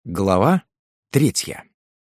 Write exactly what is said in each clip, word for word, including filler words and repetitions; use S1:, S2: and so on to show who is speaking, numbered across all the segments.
S1: Глава третья.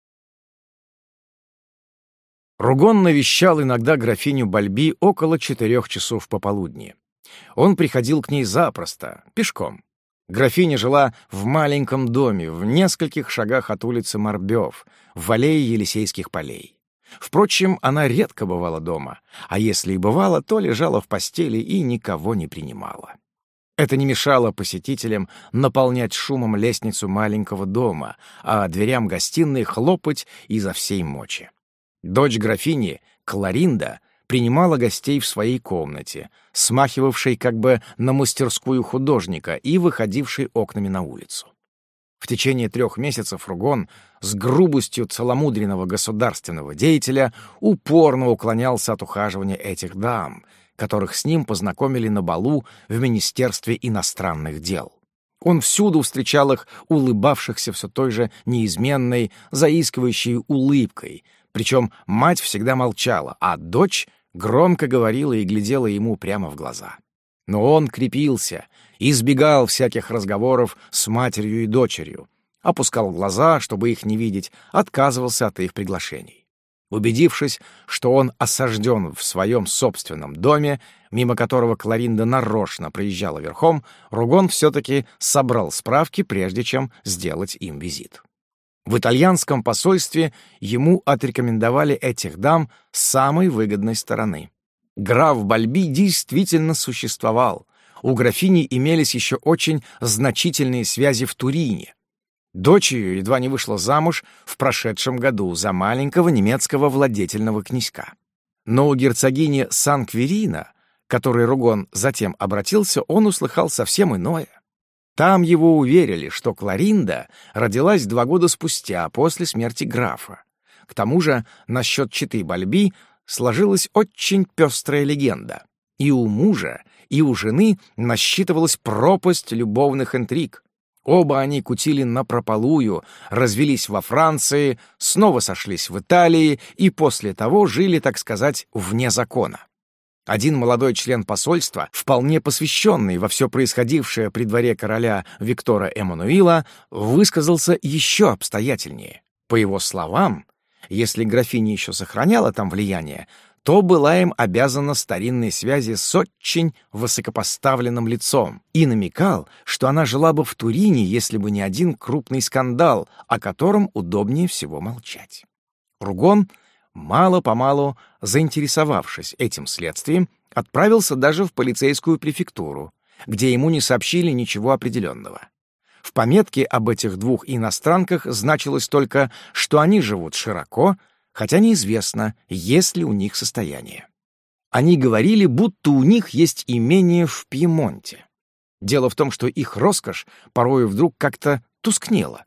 S1: Ругон навещал иногда графиню Бальби около четырех часов пополудни. Он приходил к ней запросто, пешком. Графиня жила в маленьком доме в нескольких шагах от улицы Морбёв, в аллее Елисейских полей. Впрочем, она редко бывала дома, а если и бывала, то лежала в постели и никого не принимала. Это не мешало посетителям наполнять шумом лестницу маленького дома, а дверям гостиной хлопать изо всей мочи. Дочь графини, Кларинда, принимала гостей в своей комнате, смахивавшей как бы на мастерскую художника и выходившей окнами на улицу. В течение трех месяцев Ругон с грубостью целомудренного государственного деятеля упорно уклонялся от ухаживания этих дам, которых с ним познакомили на балу в Министерстве иностранных дел. Он всюду встречал их, улыбавшихся все той же неизменной, заискивающей улыбкой, причем мать всегда молчала, а дочь громко говорила и глядела ему прямо в глаза. Но он крепился, избегал всяких разговоров с матерью и дочерью, опускал глаза, чтобы их не видеть, отказывался от их приглашений. Убедившись, что он осажден в своем собственном доме, мимо которого Кларинда нарочно проезжала верхом, Ругон все-таки собрал справки, прежде чем сделать им визит. В итальянском посольстве ему отрекомендовали этих дам с самой выгодной стороны. Граф Бальби действительно существовал. У графини имелись еще очень значительные связи в Турине. Дочь ее едва не вышла замуж в прошедшем году за маленького немецкого владетельного князька. Но у герцогини Сан-Кверина, к которой Ругон затем обратился, он услыхал совсем иное. Там его уверили, что Кларинда родилась два года спустя, после смерти графа. К тому же насчет четы Бальби сложилась очень пестрая легенда. И у мужа, и у жены насчитывалась пропасть любовных интриг. Оба они кутили напропалую, развелись во Франции, снова сошлись в Италии и после того жили, так сказать, вне закона. Один молодой член посольства, вполне посвященный во все происходившее при дворе короля Виктора Эммануила, высказался еще обстоятельнее. По его словам, если графиня еще сохраняла там влияние, то была им обязана старинной связи с очень высокопоставленным лицом и намекал, что она жила бы в Турине, если бы не один крупный скандал, о котором удобнее всего молчать. Ругон, мало-помалу заинтересовавшись этим следствием, отправился даже в полицейскую префектуру, где ему не сообщили ничего определенного. В пометке об этих двух иностранках значилось только, что они живут широко, хотя неизвестно, есть ли у них состояние. Они говорили, будто у них есть имение в Пьемонте. Дело в том, что их роскошь порою вдруг как-то тускнела.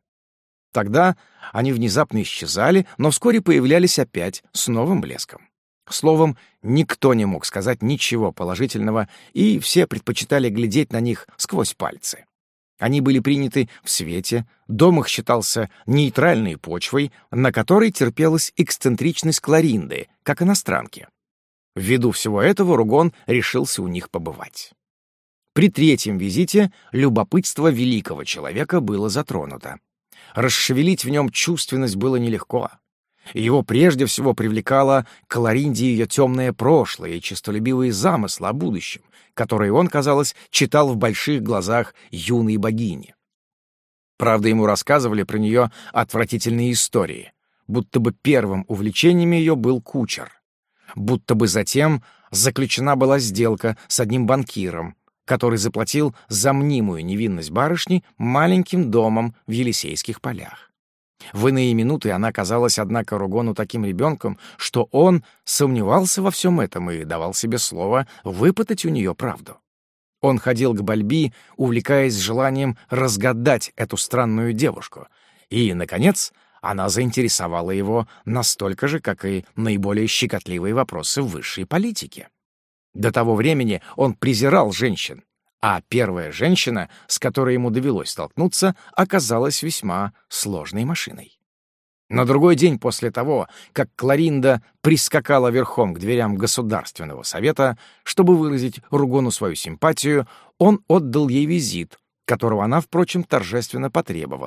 S1: Тогда они внезапно исчезали, но вскоре появлялись опять с новым блеском. Словом, никто не мог сказать ничего положительного, и все предпочитали глядеть на них сквозь пальцы. Они были приняты в свете, дом их считался нейтральной почвой, на которой терпелась эксцентричность Кларинды, как иностранки. Ввиду всего этого Ругон решился у них побывать. При третьем визите любопытство великого человека было затронуто. Расшевелить в нем чувственность было нелегко. Его прежде всего привлекало к Кларинде ее темное прошлое и честолюбивые замыслы о будущем, которые он, казалось, читал в больших глазах юной богини. Правда, ему рассказывали про нее отвратительные истории, будто бы первым увлечением ее был кучер, будто бы затем заключена была сделка с одним банкиром, который заплатил за мнимую невинность барышни маленьким домом в Елисейских полях. В иные минуты она казалась, однако, Ругону таким ребенком, что он сомневался во всем этом и давал себе слово выпытать у нее правду. Он ходил к Бальби, увлекаясь желанием разгадать эту странную девушку, и, наконец, она заинтересовала его настолько же, как и наиболее щекотливые вопросы в высшей политике. До того времени он презирал женщин, а первая женщина, с которой ему довелось столкнуться, оказалась весьма сложной машиной. На другой день после того, как Кларинда прискакала верхом к дверям Государственного совета, чтобы выразить Ругону свою симпатию, он отдал ей визит, которого она, впрочем, торжественно потребовала,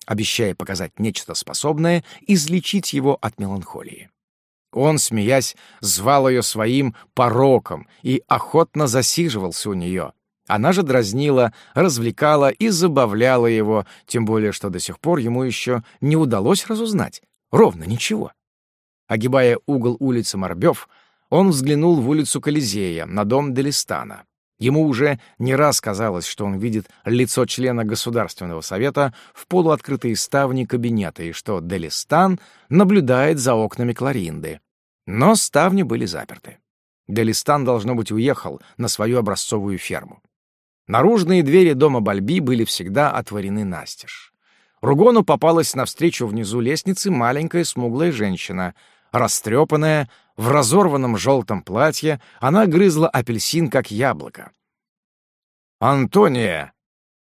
S1: обещая показать нечто способное излечить его от меланхолии. Он, смеясь, звал ее своим пороком и охотно засиживался у нее. Она же дразнила, развлекала и забавляла его, тем более что до сих пор ему еще не удалось разузнать ровно ничего. Огибая угол улицы Морбёв, он взглянул в улицу Колизея, на дом Делистана. Ему уже не раз казалось, что он видит лицо члена Государственного совета в полуоткрытые ставни кабинета и что Делистан наблюдает за окнами Кларинды. Но ставни были заперты. Делистан, должно быть, уехал на свою образцовую ферму. Наружные двери дома Бальби были всегда отворены настежь. Ругону попалась навстречу внизу лестницы маленькая смуглая женщина. Растрепанная, в разорванном желтом платье, она грызла апельсин, как яблоко. «Антония,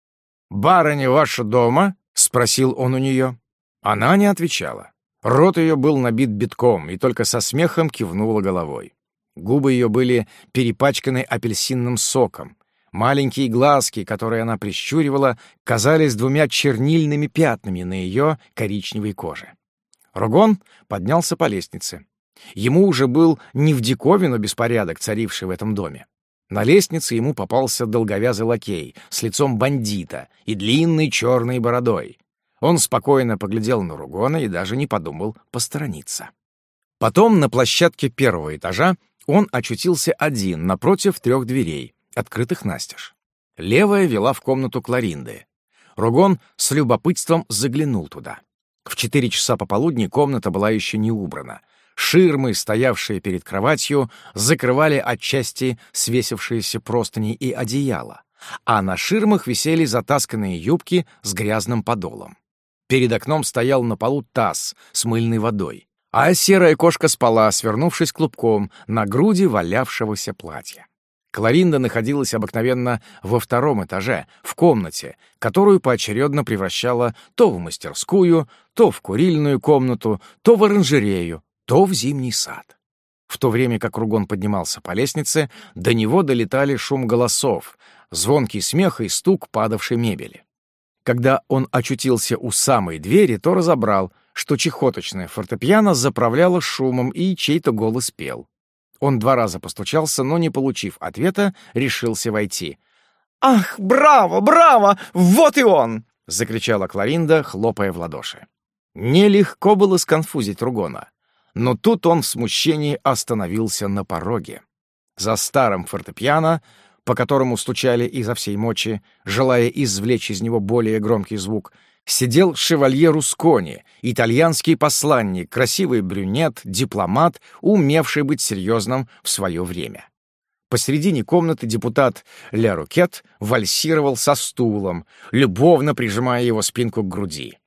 S1: барыня ваша дома?» — спросил он у нее. Она не отвечала. Рот ее был набит битком, и только со смехом кивнула головой. Губы ее были перепачканы апельсинным соком. Маленькие глазки, которые она прищуривала, казались двумя чернильными пятнами на ее коричневой коже. Ругон поднялся по лестнице. Ему уже был не в диковину беспорядок, царивший в этом доме. На лестнице ему попался долговязый лакей с лицом бандита и длинной черной бородой. Он спокойно поглядел на Ругона и даже не подумал посторониться. Потом на площадке первого этажа он очутился один напротив трех дверей, открытых настежь. Левая вела в комнату Кларинды. Ругон с любопытством заглянул туда. В четыре часа пополудни комната была еще не убрана. Ширмы, стоявшие перед кроватью, закрывали отчасти свесившиеся простыни и одеяла, а на ширмах висели затасканные юбки с грязным подолом. Перед окном стоял на полу таз с мыльной водой, а серая кошка спала, свернувшись клубком на груди валявшегося платья. Кларинда находилась обыкновенно во втором этаже, в комнате, которую поочередно превращала то в мастерскую, то в курильную комнату, то в оранжерею, то в зимний сад. В то время как Ругон поднимался по лестнице, до него долетали шум голосов, звонкий смех и стук падавшей мебели. Когда он очутился у самой двери, то разобрал, что чехоточная фортепиано заправляла шумом и чей-то голос пел. Он два раза постучался, но, не получив ответа, решился войти. «Ах, браво, браво! Вот и он!» — закричала Кларинда, хлопая в ладоши. Нелегко было сконфузить Ругона, но тут он в смущении остановился на пороге. За старым фортепиано, по которому стучали изо всей мочи, желая извлечь из него более громкий звук, сидел шевалье Рускони, итальянский посланник, красивый брюнет, дипломат, умевший быть серьезным в свое время. Посредине комнаты депутат Ля Рокет вальсировал со стулом, любовно прижимая его спинку к груди.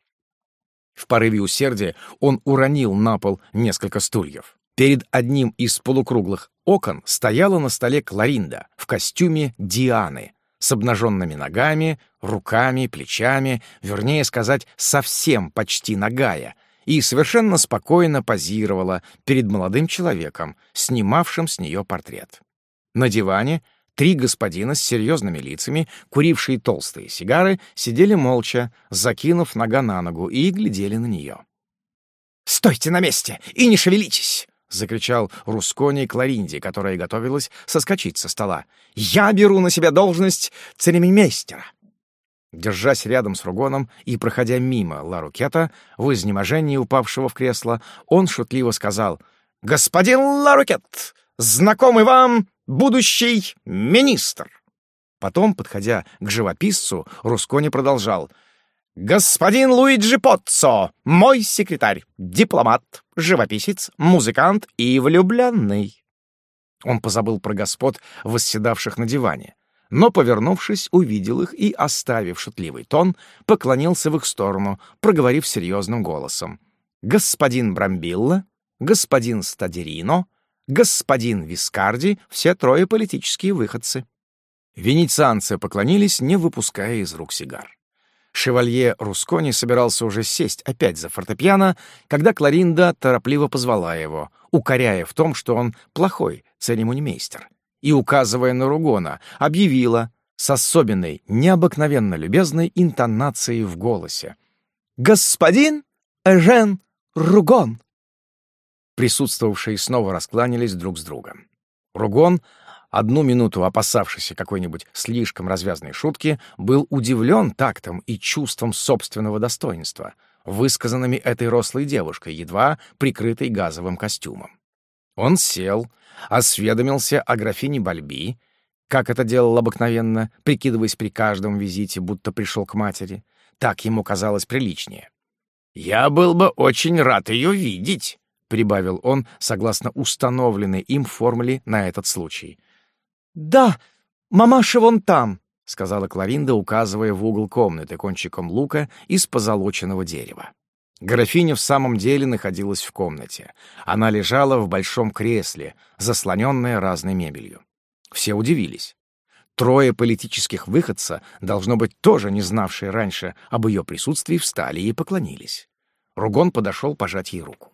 S1: В порыве усердия он уронил на пол несколько стульев. Перед одним из полукруглых окон стояла на столе Кларинда в костюме Дианы, с обнаженными ногами, руками, плечами, вернее сказать, совсем почти нагая, и совершенно спокойно позировала перед молодым человеком, снимавшим с нее портрет. На диване три господина с серьезными лицами, курившие толстые сигары, сидели молча, закинув нога на ногу, и глядели на нее. «Стойте на месте и не шевелитесь!» — закричал Рускони Кларинде, которая готовилась соскочить со стола. «Я беру на себя должность церемониймейстера!» Держась рядом с Ругоном и проходя мимо Ла Рокета, в изнеможении упавшего в кресло, он шутливо сказал: «Господин Ла Рокет, знакомый вам будущий министр!» Потом, подходя к живописцу, Рускони продолжал: «Господин Луиджи Поццо, мой секретарь, дипломат, живописец, музыкант и влюбленный». Он позабыл про господ, восседавших на диване, но, повернувшись, увидел их и, оставив шутливый тон, поклонился в их сторону, проговорив серьезным голосом: «Господин Брамбилла, господин Стадерино, господин Вискарди — все трое политические выходцы». Венецианцы поклонились, не выпуская из рук сигар. Шевалье Рускони собирался уже сесть опять за фортепиано, когда Кларинда торопливо позвала его, укоряя в том, что он плохой церемонимейстер, и, указывая на Ругона, объявила с особенной, необыкновенно любезной интонацией в голосе:
S2: господин Эжен Ругон!»
S1: Присутствовавшие снова раскланялись друг с другом. Ругон, одну минуту опасавшийся какой-нибудь слишком развязной шутки, был удивлен тактом и чувством собственного достоинства, высказанными этой рослой девушкой, едва прикрытой газовым костюмом. Он сел, осведомился о графине Бальби, как это делал обыкновенно, прикидываясь при каждом визите, будто пришел к матери. Так ему казалось приличнее. «Я был бы очень рад ее видеть», — прибавил он, согласно установленной им формуле на этот случай.
S2: «Да, мамаша вон там»,
S1: — сказала Кларинда, указывая в угол комнаты кончиком лука из позолоченного дерева. Графиня в самом деле находилась в комнате. Она лежала в большом кресле, заслоненная разной мебелью. Все удивились. Трое политических выходца, должно быть, тоже не знавшие раньше об ее присутствии, встали и поклонились. Ругон подошел пожать ей руку.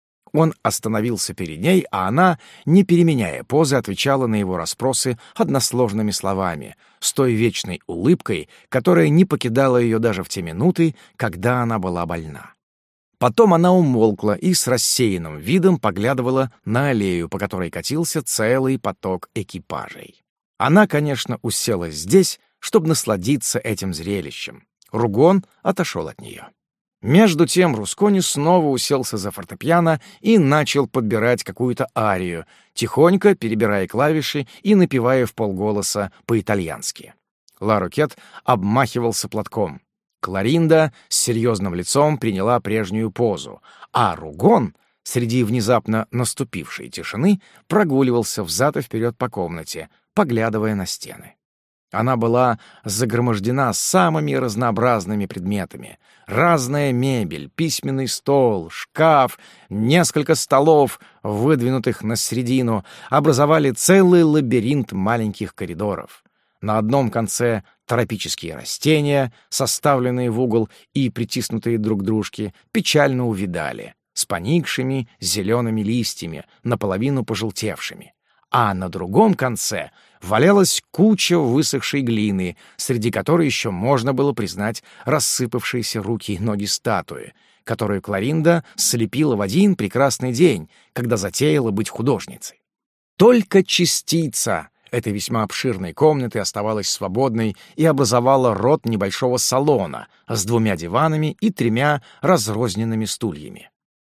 S1: Он остановился перед ней, а она, не переменяя позы, отвечала на его расспросы односложными словами, с той вечной улыбкой, которая не покидала ее даже в те минуты, когда она была больна. Потом она умолкла и с рассеянным видом поглядывала на аллею, по которой катился целый поток экипажей. Она, конечно, уселась здесь, чтобы насладиться этим зрелищем. Ругон отошел от нее. Между тем Рускони снова уселся за фортепиано и начал подбирать какую-то арию, тихонько перебирая клавиши и напевая вполголоса по-итальянски. Ла-Рокет обмахивался платком. Кларинда с серьезным лицом приняла прежнюю позу, а Ругон, среди внезапно наступившей тишины, прогуливался взад и вперед по комнате, поглядывая на стены. Она была загромождена самыми разнообразными предметами. Разная мебель, письменный стол, шкаф, несколько столов, выдвинутых на середину, образовали целый лабиринт маленьких коридоров. На одном конце тропические растения, составленные в угол и притиснутые друг к дружке, печально увядали, с поникшими зелеными листьями, наполовину пожелтевшими. А на другом конце валялась куча высохшей глины, среди которой еще можно было признать рассыпавшиеся руки и ноги статуи, которую Кларинда слепила в один прекрасный день, когда затеяла быть художницей. Только частица этой весьма обширной комнаты оставалась свободной и образовала рот небольшого салона с двумя диванами и тремя разрозненными стульями.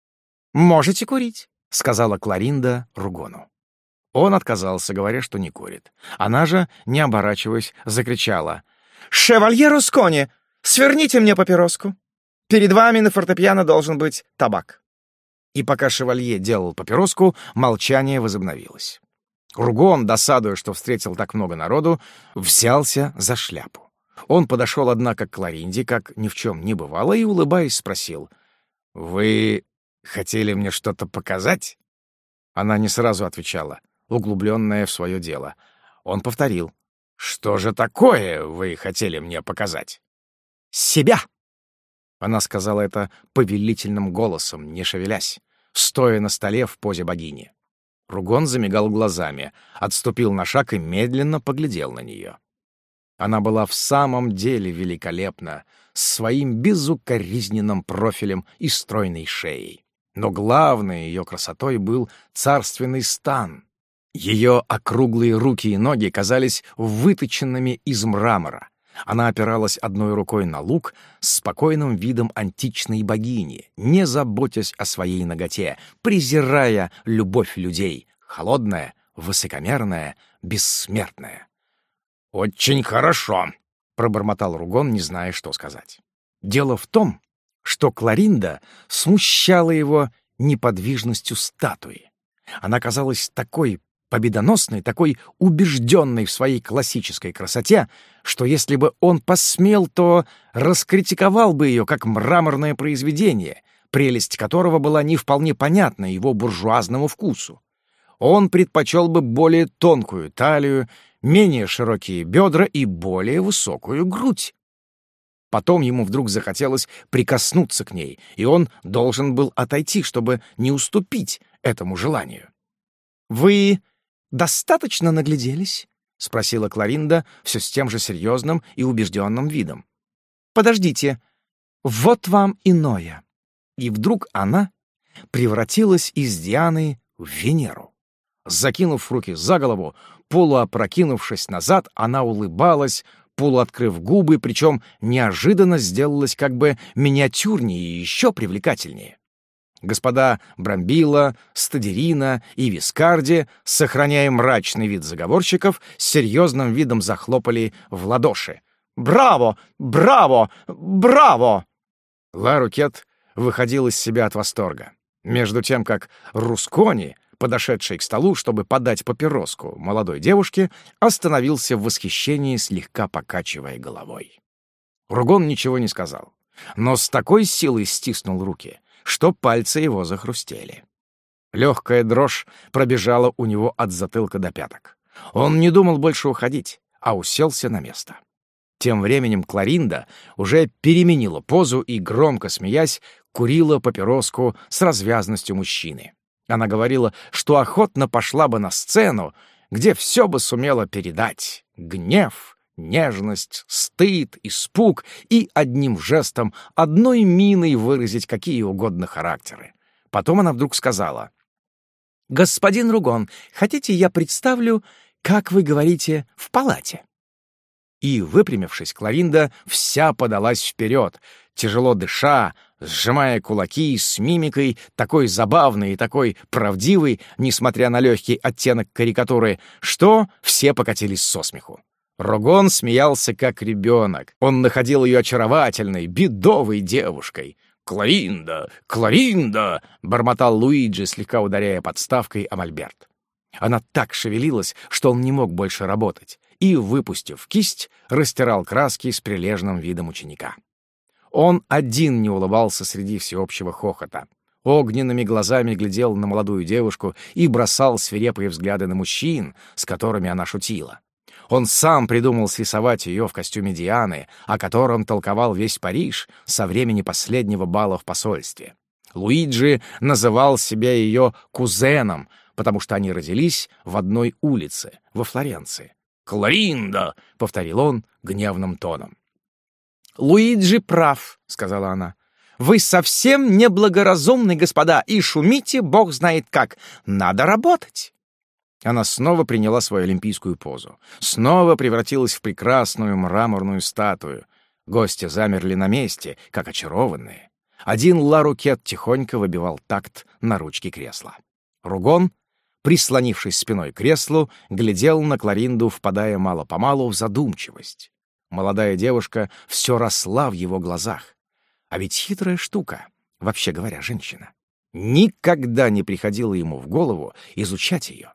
S1: «Можете курить», — сказала Кларинда Ругону. Он отказался, говоря, что не курит. Она же, не оборачиваясь, закричала: «Шевалье Рускони, сверните мне папироску! Перед вами на фортепиано должен быть табак». И пока шевалье делал папироску, молчание возобновилось. Ругон, досадуя, что встретил так много народу, взялся за шляпу. Он подошел, однако, к Кларинде, как ни в чем не бывало, и, улыбаясь, спросил: «Вы хотели мне что-то показать?» Она не сразу отвечала, углубленная в свое дело. Он повторил: «Что же такое вы хотели мне показать?» «Себя!» Она сказала это повелительным голосом, не шевелясь, стоя на столе в позе богини. Ругон замигал глазами, отступил на шаг и медленно поглядел на нее. Она была в самом деле великолепна, с своим безукоризненным профилем и стройной шеей. Но главной ее красотой был царственный стан. Ее округлые руки и ноги казались выточенными из мрамора. Она опиралась одной рукой на лук с спокойным видом античной богини, не заботясь о своей наготе, презирая любовь людей, холодная, высокомерная, бессмертная. «Очень хорошо», — пробормотал Ругон, не зная, что сказать. Дело в том, что Кларинда смущала его неподвижностью статуи. Она казалась такой победоносной, такой убежденной в своей классической красоте, что если бы он посмел, то раскритиковал бы ее как мраморное произведение, прелесть которого была не вполне понятна его буржуазному вкусу. Он предпочел бы более тонкую талию, менее широкие бедра и более высокую грудь. Потом ему вдруг захотелось прикоснуться к ней, и он должен был отойти, чтобы не уступить этому желанию. «Вы достаточно нагляделись?» — спросила Кларинда все с тем же серьезным и убежденным видом. «Подождите,
S2: вот вам иное».
S1: И вдруг она превратилась из Дианы в Венеру. Закинув руки за голову, полуопрокинувшись назад, она улыбалась, полуоткрыв губы, причем неожиданно сделалась как бы миниатюрнее и еще привлекательнее. Господа Брамбила, Стадерина и Вискарди, сохраняя мрачный вид заговорщиков, с серьезным видом захлопали в ладоши. «Браво! Браво! Браво!» Ла Рокет выходил из себя от восторга. Между тем, как Рускони, подошедший к столу, чтобы подать папироску молодой девушке, остановился в восхищении, слегка покачивая головой. Ругон ничего не сказал, но с такой силой стиснул руки, что пальцы его захрустели. Легкая дрожь пробежала у него от затылка до пяток. Он не думал больше уходить, а уселся на место. Тем временем Кларинда уже переменила позу и, громко смеясь, курила папироску с развязностью мужчины. Она говорила, что охотно пошла бы на сцену, где все бы сумела передать — гнев, нежность, стыд, испуг и одним жестом, одной миной выразить какие угодно характеры. Потом она вдруг сказала: «Господин Ругон, хотите, я представлю, как вы говорите, в палате?» И, выпрямившись, Кларинда вся подалась вперед, тяжело дыша, сжимая кулаки с мимикой, такой забавной и такой правдивой, несмотря на легкий оттенок карикатуры, что все покатились со смеху. Ругон смеялся, как ребенок. Он находил ее очаровательной, бедовой девушкой. «Кларинда! Кларинда!» — бормотал Луиджи, слегка ударяя подставкой о мольберт. Она так шевелилась, что он не мог больше работать, и, выпустив кисть, растирал краски с прилежным видом ученика. Он один не улыбался среди всеобщего хохота. Огненными глазами глядел на молодую девушку и бросал свирепые взгляды на мужчин, с которыми она шутила. Он сам придумал срисовать ее в костюме Дианы, о котором толковал весь Париж со времени последнего бала в посольстве. Луиджи называл себя ее кузеном, потому что они родились в одной улице, во Флоренции. «Кларинда!» — повторил он гневным тоном.
S2: «Луиджи прав», — сказала она. «Вы совсем неблагоразумны, господа, и шумите бог знает как. Надо работать».
S1: Она снова приняла свою олимпийскую позу, снова превратилась в прекрасную мраморную статую. Гости замерли на месте, как очарованные. Один Ла Рокет тихонько выбивал такт на ручке кресла. Ругон, прислонившись спиной к креслу, глядел на Кларинду, впадая мало-помалу в задумчивость. Молодая девушка все росла в его глазах. А ведь хитрая штука, вообще говоря, женщина. Никогда не приходило ему в голову изучать ее.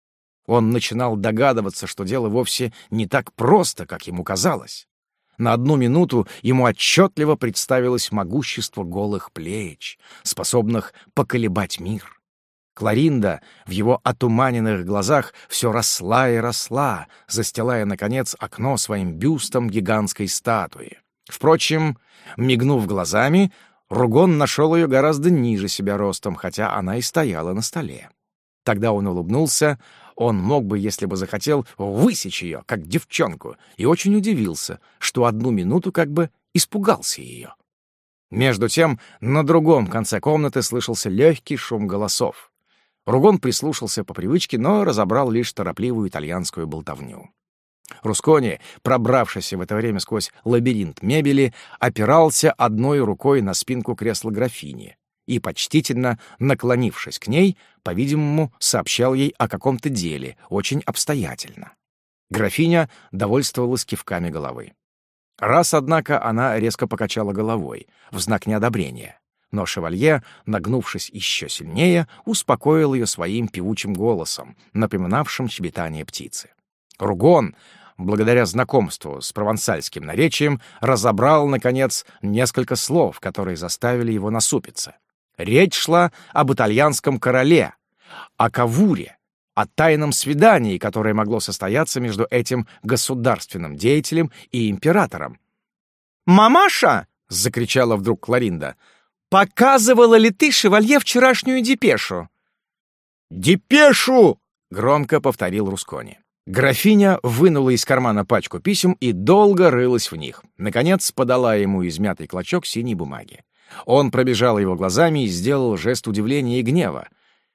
S1: Он начинал догадываться, что дело вовсе не так просто, как ему казалось. На одну минуту ему отчетливо представилось могущество голых плеч, способных поколебать мир. Кларинда в его отуманенных глазах все росла и росла, застилая, наконец, окно своим бюстом гигантской статуи. Впрочем, мигнув глазами, Ругон нашел ее гораздо ниже себя ростом, хотя она и стояла на столе. Тогда он улыбнулся. Он мог бы, если бы захотел, высечь ее, как девчонку, и очень удивился, что одну минуту как бы испугался ее. Между тем, на другом конце комнаты слышался легкий шум голосов. Ругон прислушался по привычке, но разобрал лишь торопливую итальянскую болтовню. Рускони, пробравшийся в это время сквозь лабиринт мебели, опирался одной рукой на спинку кресла графини и, почтительно наклонившись к ней, по-видимому, сообщал ей о каком-то деле, очень обстоятельно. Графиня довольствовалась кивками головы. Раз, однако, она резко покачала головой, в знак неодобрения, но шевалье, нагнувшись еще сильнее, успокоил ее своим певучим голосом, напоминавшим щебетание птицы. Ругон, благодаря знакомству с провансальским наречием, разобрал, наконец, несколько слов, которые заставили его насупиться. Речь шла об итальянском короле, о Кавуре, о тайном свидании, которое могло состояться между этим государственным деятелем и императором.
S2: «Мамаша!» —
S1: закричала вдруг Кларинда.
S2: «Показывала ли ты, шевалье, вчерашнюю депешу?»
S1: «Депешу!» — громко повторил Рускони. Графиня вынула из кармана пачку писем и долго рылась в них. Наконец подала ему измятый клочок синей бумаги. Он пробежал его глазами и сделал жест удивления и гнева.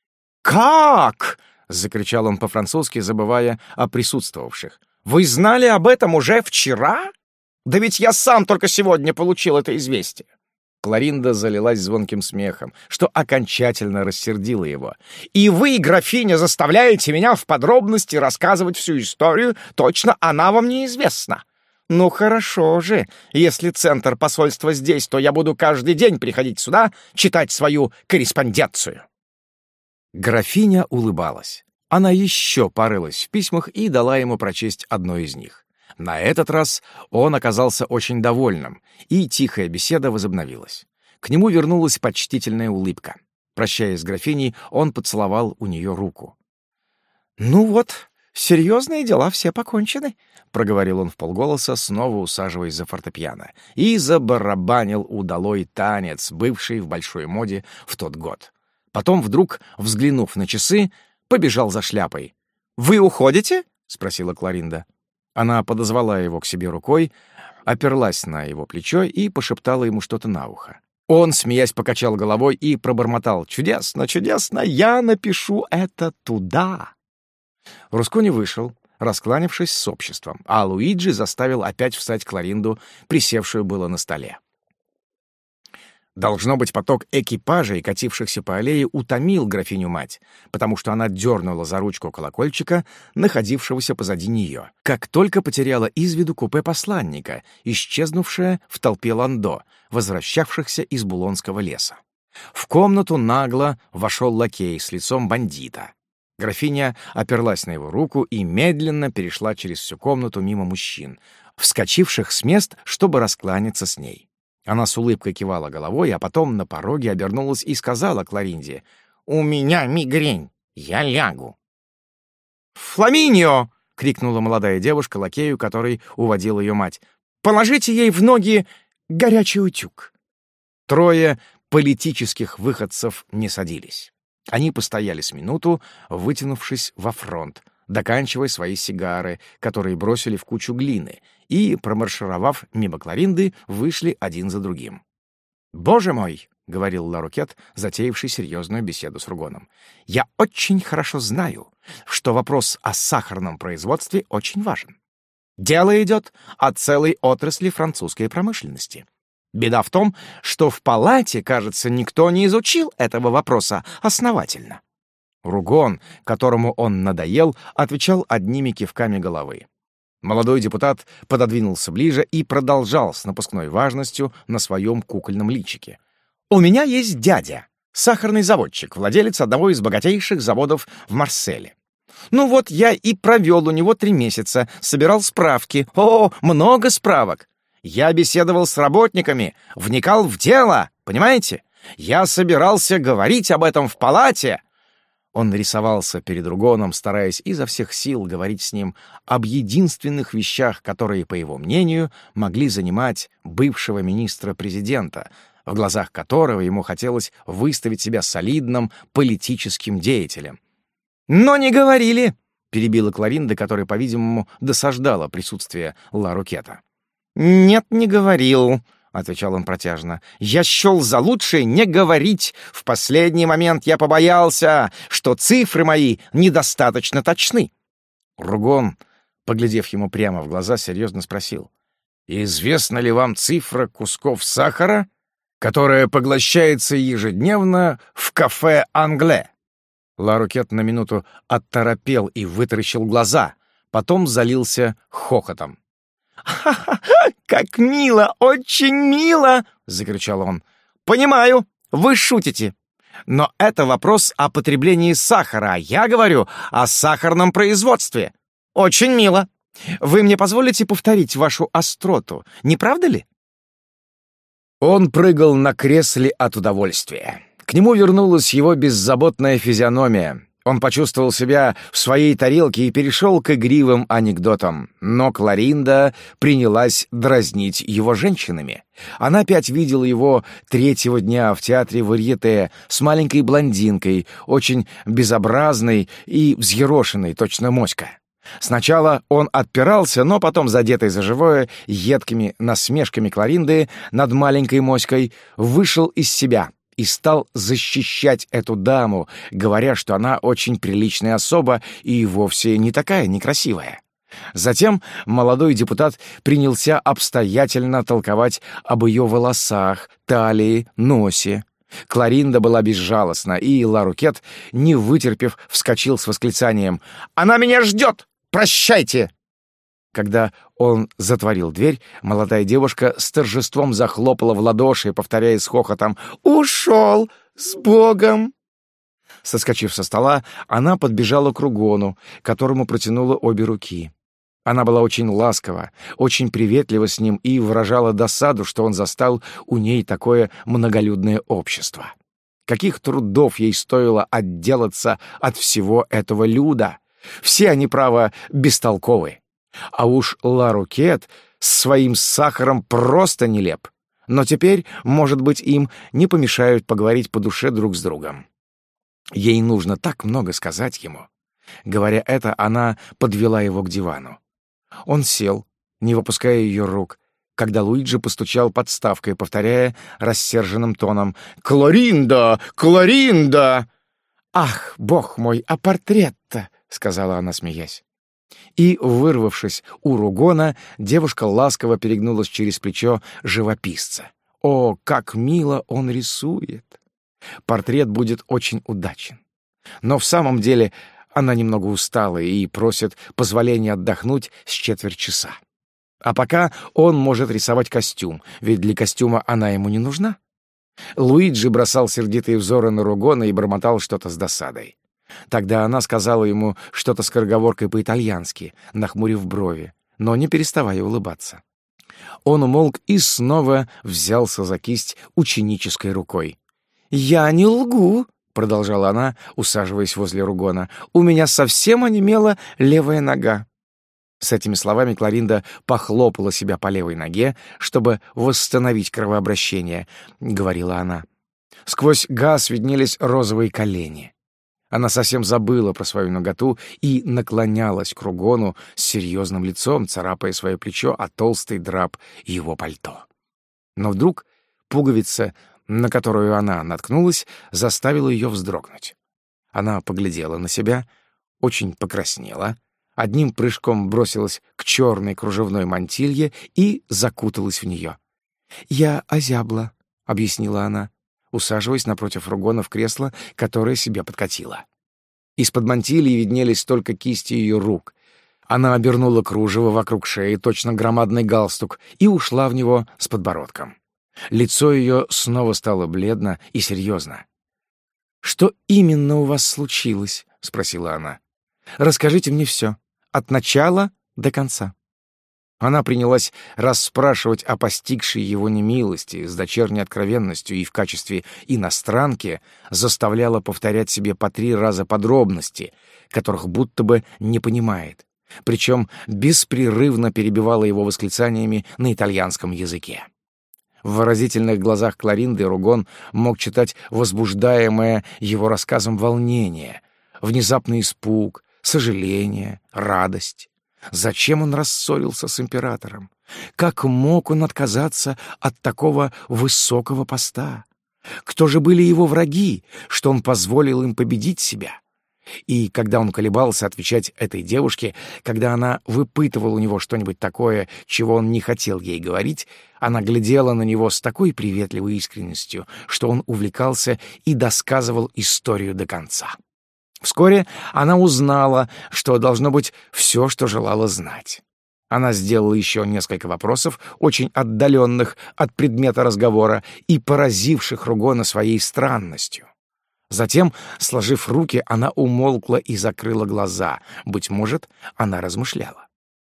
S1: «Как?» — закричал он по-французски, забывая о присутствовавших. «Вы знали об этом уже вчера? Да ведь я сам только сегодня получил это известие». Кларинда залилась звонким смехом, что окончательно рассердило его. «И вы, графиня, заставляете меня в подробности рассказывать всю историю, точно она вам неизвестна. Ну хорошо же, если центр посольства здесь, то я буду каждый день приходить сюда читать свою корреспонденцию». Графиня улыбалась. Она еще порылась в письмах и дала ему прочесть одно из них. На этот раз он оказался очень довольным, и тихая беседа возобновилась. К нему вернулась почтительная улыбка. Прощаясь с графиней, он поцеловал у нее руку. «Ну вот, серьезные дела все покончены», — проговорил он вполголоса, снова усаживаясь за фортепиано, и забарабанил удалой танец, бывший в большой моде в тот год. Потом, вдруг, взглянув на часы, побежал за шляпой. «Вы уходите?» — спросила Кларинда. Она подозвала его к себе рукой, оперлась на его плечо и пошептала ему что-то на ухо. Он, смеясь, покачал головой и пробормотал: «Чудесно, чудесно, я напишу это туда». Рускони вышел, раскланявшись с обществом, а Луиджи заставил опять встать Кларинду, присевшую было на столе. Должно быть, поток экипажей, катившихся по аллее, утомил графиню-мать, потому что она дернула за ручку колокольчика, находившегося позади нее, как только потеряла из виду купе посланника, исчезнувшее в толпе ландо, возвращавшихся из Булонского леса. В комнату нагло вошел лакей с лицом бандита. Графиня оперлась на его руку и медленно перешла через всю комнату мимо мужчин, вскочивших с мест, чтобы раскланяться с ней. Она с улыбкой кивала головой, а потом на пороге обернулась и сказала Кларинде: «У меня мигрень, я лягу». «Фламиньо!» — крикнула молодая девушка лакею, который уводил ее мать. «Положите ей в ноги горячий утюг». Трое политических выходцев не садились. Они постояли с минуту, вытянувшись во фронт, доканчивая свои сигары, которые бросили в кучу глины, и, промаршировав мимо Кларинды, вышли один за другим. «Боже мой!» — говорил Ларукет, затеявший серьезную беседу с Ругоном. «Я очень хорошо знаю, что вопрос о сахарном производстве очень важен. Дело идет о целой отрасли французской промышленности. Беда в том, что в палате, кажется, никто не изучил этого вопроса основательно». Ругон, которому он надоел, отвечал одними кивками головы. Молодой депутат пододвинулся ближе и продолжал с напускной важностью на своем кукольном личике. «У меня есть дядя, сахарный заводчик, владелец одного из богатейших заводов в Марселе. Ну вот я и провел у него три месяца, собирал справки. О, много справок. Я беседовал с работниками, вникал в дело, понимаете? Я собирался говорить об этом в палате». Он рисовался перед Ругоном, стараясь изо всех сил говорить с ним об единственных вещах, которые, по его мнению, могли занимать бывшего министра-президента, в глазах которого ему хотелось выставить себя солидным политическим деятелем. «Но не говорили!» — перебила Кларинда, которая, по-видимому, досаждала присутствие Ларукета. «Нет, не говорил», — отвечал он протяжно. «Я счел за лучшее не говорить. В последний момент я побоялся, что цифры мои недостаточно точны». Ругон, поглядев ему прямо в глаза, серьезно спросил: «Известна ли вам цифра кусков сахара, которая поглощается ежедневно в кафе «Англе»?» Ларукет на минуту отторопел и вытаращил глаза, потом залился хохотом. «Ха-ха! Как мило! Очень мило!» — закричал он. «Понимаю, вы шутите. Но это вопрос о потреблении сахара, а я говорю о сахарном производстве. Очень мило. Вы мне позволите повторить вашу остроту, не правда ли?» Он прыгал на кресле от удовольствия. К нему вернулась его беззаботная физиономия. Он почувствовал себя в своей тарелке и перешел к игривым анекдотам. Но Кларинда принялась дразнить его женщинами. Она опять видела его третьего дня в театре Варьете с маленькой блондинкой, очень безобразной и взъерошенной, точно моська. Сначала он отпирался, но потом, задетый за живое, едкими насмешками Кларинды над маленькой моськой, вышел из себя и стал защищать эту даму, говоря, что она очень приличная особа и вовсе не такая некрасивая. Затем молодой депутат принялся обстоятельно толковать об ее волосах, талии, носе. Кларинда была безжалостна, и Ларукет, не вытерпев, вскочил с восклицанием: «Она меня ждет! Прощайте!» Когда он затворил дверь, молодая девушка с торжеством захлопала в ладоши, повторяя с хохотом: «Ушел! С Богом!» Соскочив со стола, она подбежала к Ругону, которому протянула обе руки. Она была очень ласкова, очень приветлива с ним и выражала досаду, что он застал у ней такое многолюдное общество. Каких трудов ей стоило отделаться от всего этого люда! Все они, право, бестолковы. А уж Ларукет с своим сахаром просто нелеп. Но теперь, может быть, им не помешают поговорить по душе друг с другом. Ей нужно так много сказать ему. Говоря это, она подвела его к дивану. Он сел, не выпуская ее рук, когда Луиджи постучал подставкой, повторяя рассерженным тоном: «Кларинда! Кларинда!» «Ах, бог мой, а портрет-то!» — сказала она, смеясь. И, вырвавшись у Ругона, девушка ласково перегнулась через плечо живописца. О, как мило он рисует! Портрет будет очень удачен. Но в самом деле она немного устала и просит позволения отдохнуть с четверть часа. А пока он может рисовать костюм, ведь для костюма она ему не нужна. Луиджи бросал сердитые взоры на Ругона и бормотал что-то с досадой. Тогда она сказала ему что-то скороговоркой по-итальянски, нахмурив брови, но не переставая улыбаться. Он умолк и снова взялся за кисть ученической рукой. «Я не лгу», — продолжала она, усаживаясь возле Ругона. «У меня совсем онемела левая нога». С этими словами Кларинда похлопала себя по левой ноге, чтобы восстановить кровообращение, — говорила она. Сквозь газ виднелись розовые колени. Она совсем забыла про свою наготу и наклонялась к Ругону с серьезным лицом, царапая свое плечо о толстый драп его пальто. Но вдруг пуговица, на которую она наткнулась, заставила ее вздрогнуть. Она поглядела на себя, очень покраснела, одним прыжком бросилась к черной кружевной мантилье и закуталась в нее. «Я озябла», — объяснила она, усаживаясь напротив Ругона в кресло, которое себе подкатила. Из-под мантильи виднелись только кисти ее рук. Она обернула кружево вокруг шеи, точно громадный галстук, и ушла в него с подбородком. Лицо ее снова стало бледно и серьезно. «Что именно у вас случилось?» — спросила она. «Расскажите мне все, от начала до конца». Она принялась расспрашивать о постигшей его немилости с дочерней откровенностью и в качестве иностранки заставляла повторять себе по три раза подробности, которых будто бы не понимает, причем беспрерывно перебивала его восклицаниями на итальянском языке. В выразительных глазах Кларинды Ругон мог читать возбуждаемое его рассказом волнение, внезапный испуг, сожаление, радость. Зачем он рассорился с императором? Как мог он отказаться от такого высокого поста? Кто же были его враги, что он позволил им победить себя? И когда он колебался отвечать этой девушке, когда она выпытывала у него что-нибудь такое, чего он не хотел ей говорить, она глядела на него с такой приветливой искренностью, что он увлекался и досказывал историю до конца. Вскоре она узнала, что должно быть все, что желала знать. Она сделала еще несколько вопросов, очень отдаленных от предмета разговора и поразивших Ругона своей странностью. Затем, сложив руки, она умолкла и закрыла глаза. Быть может, она размышляла.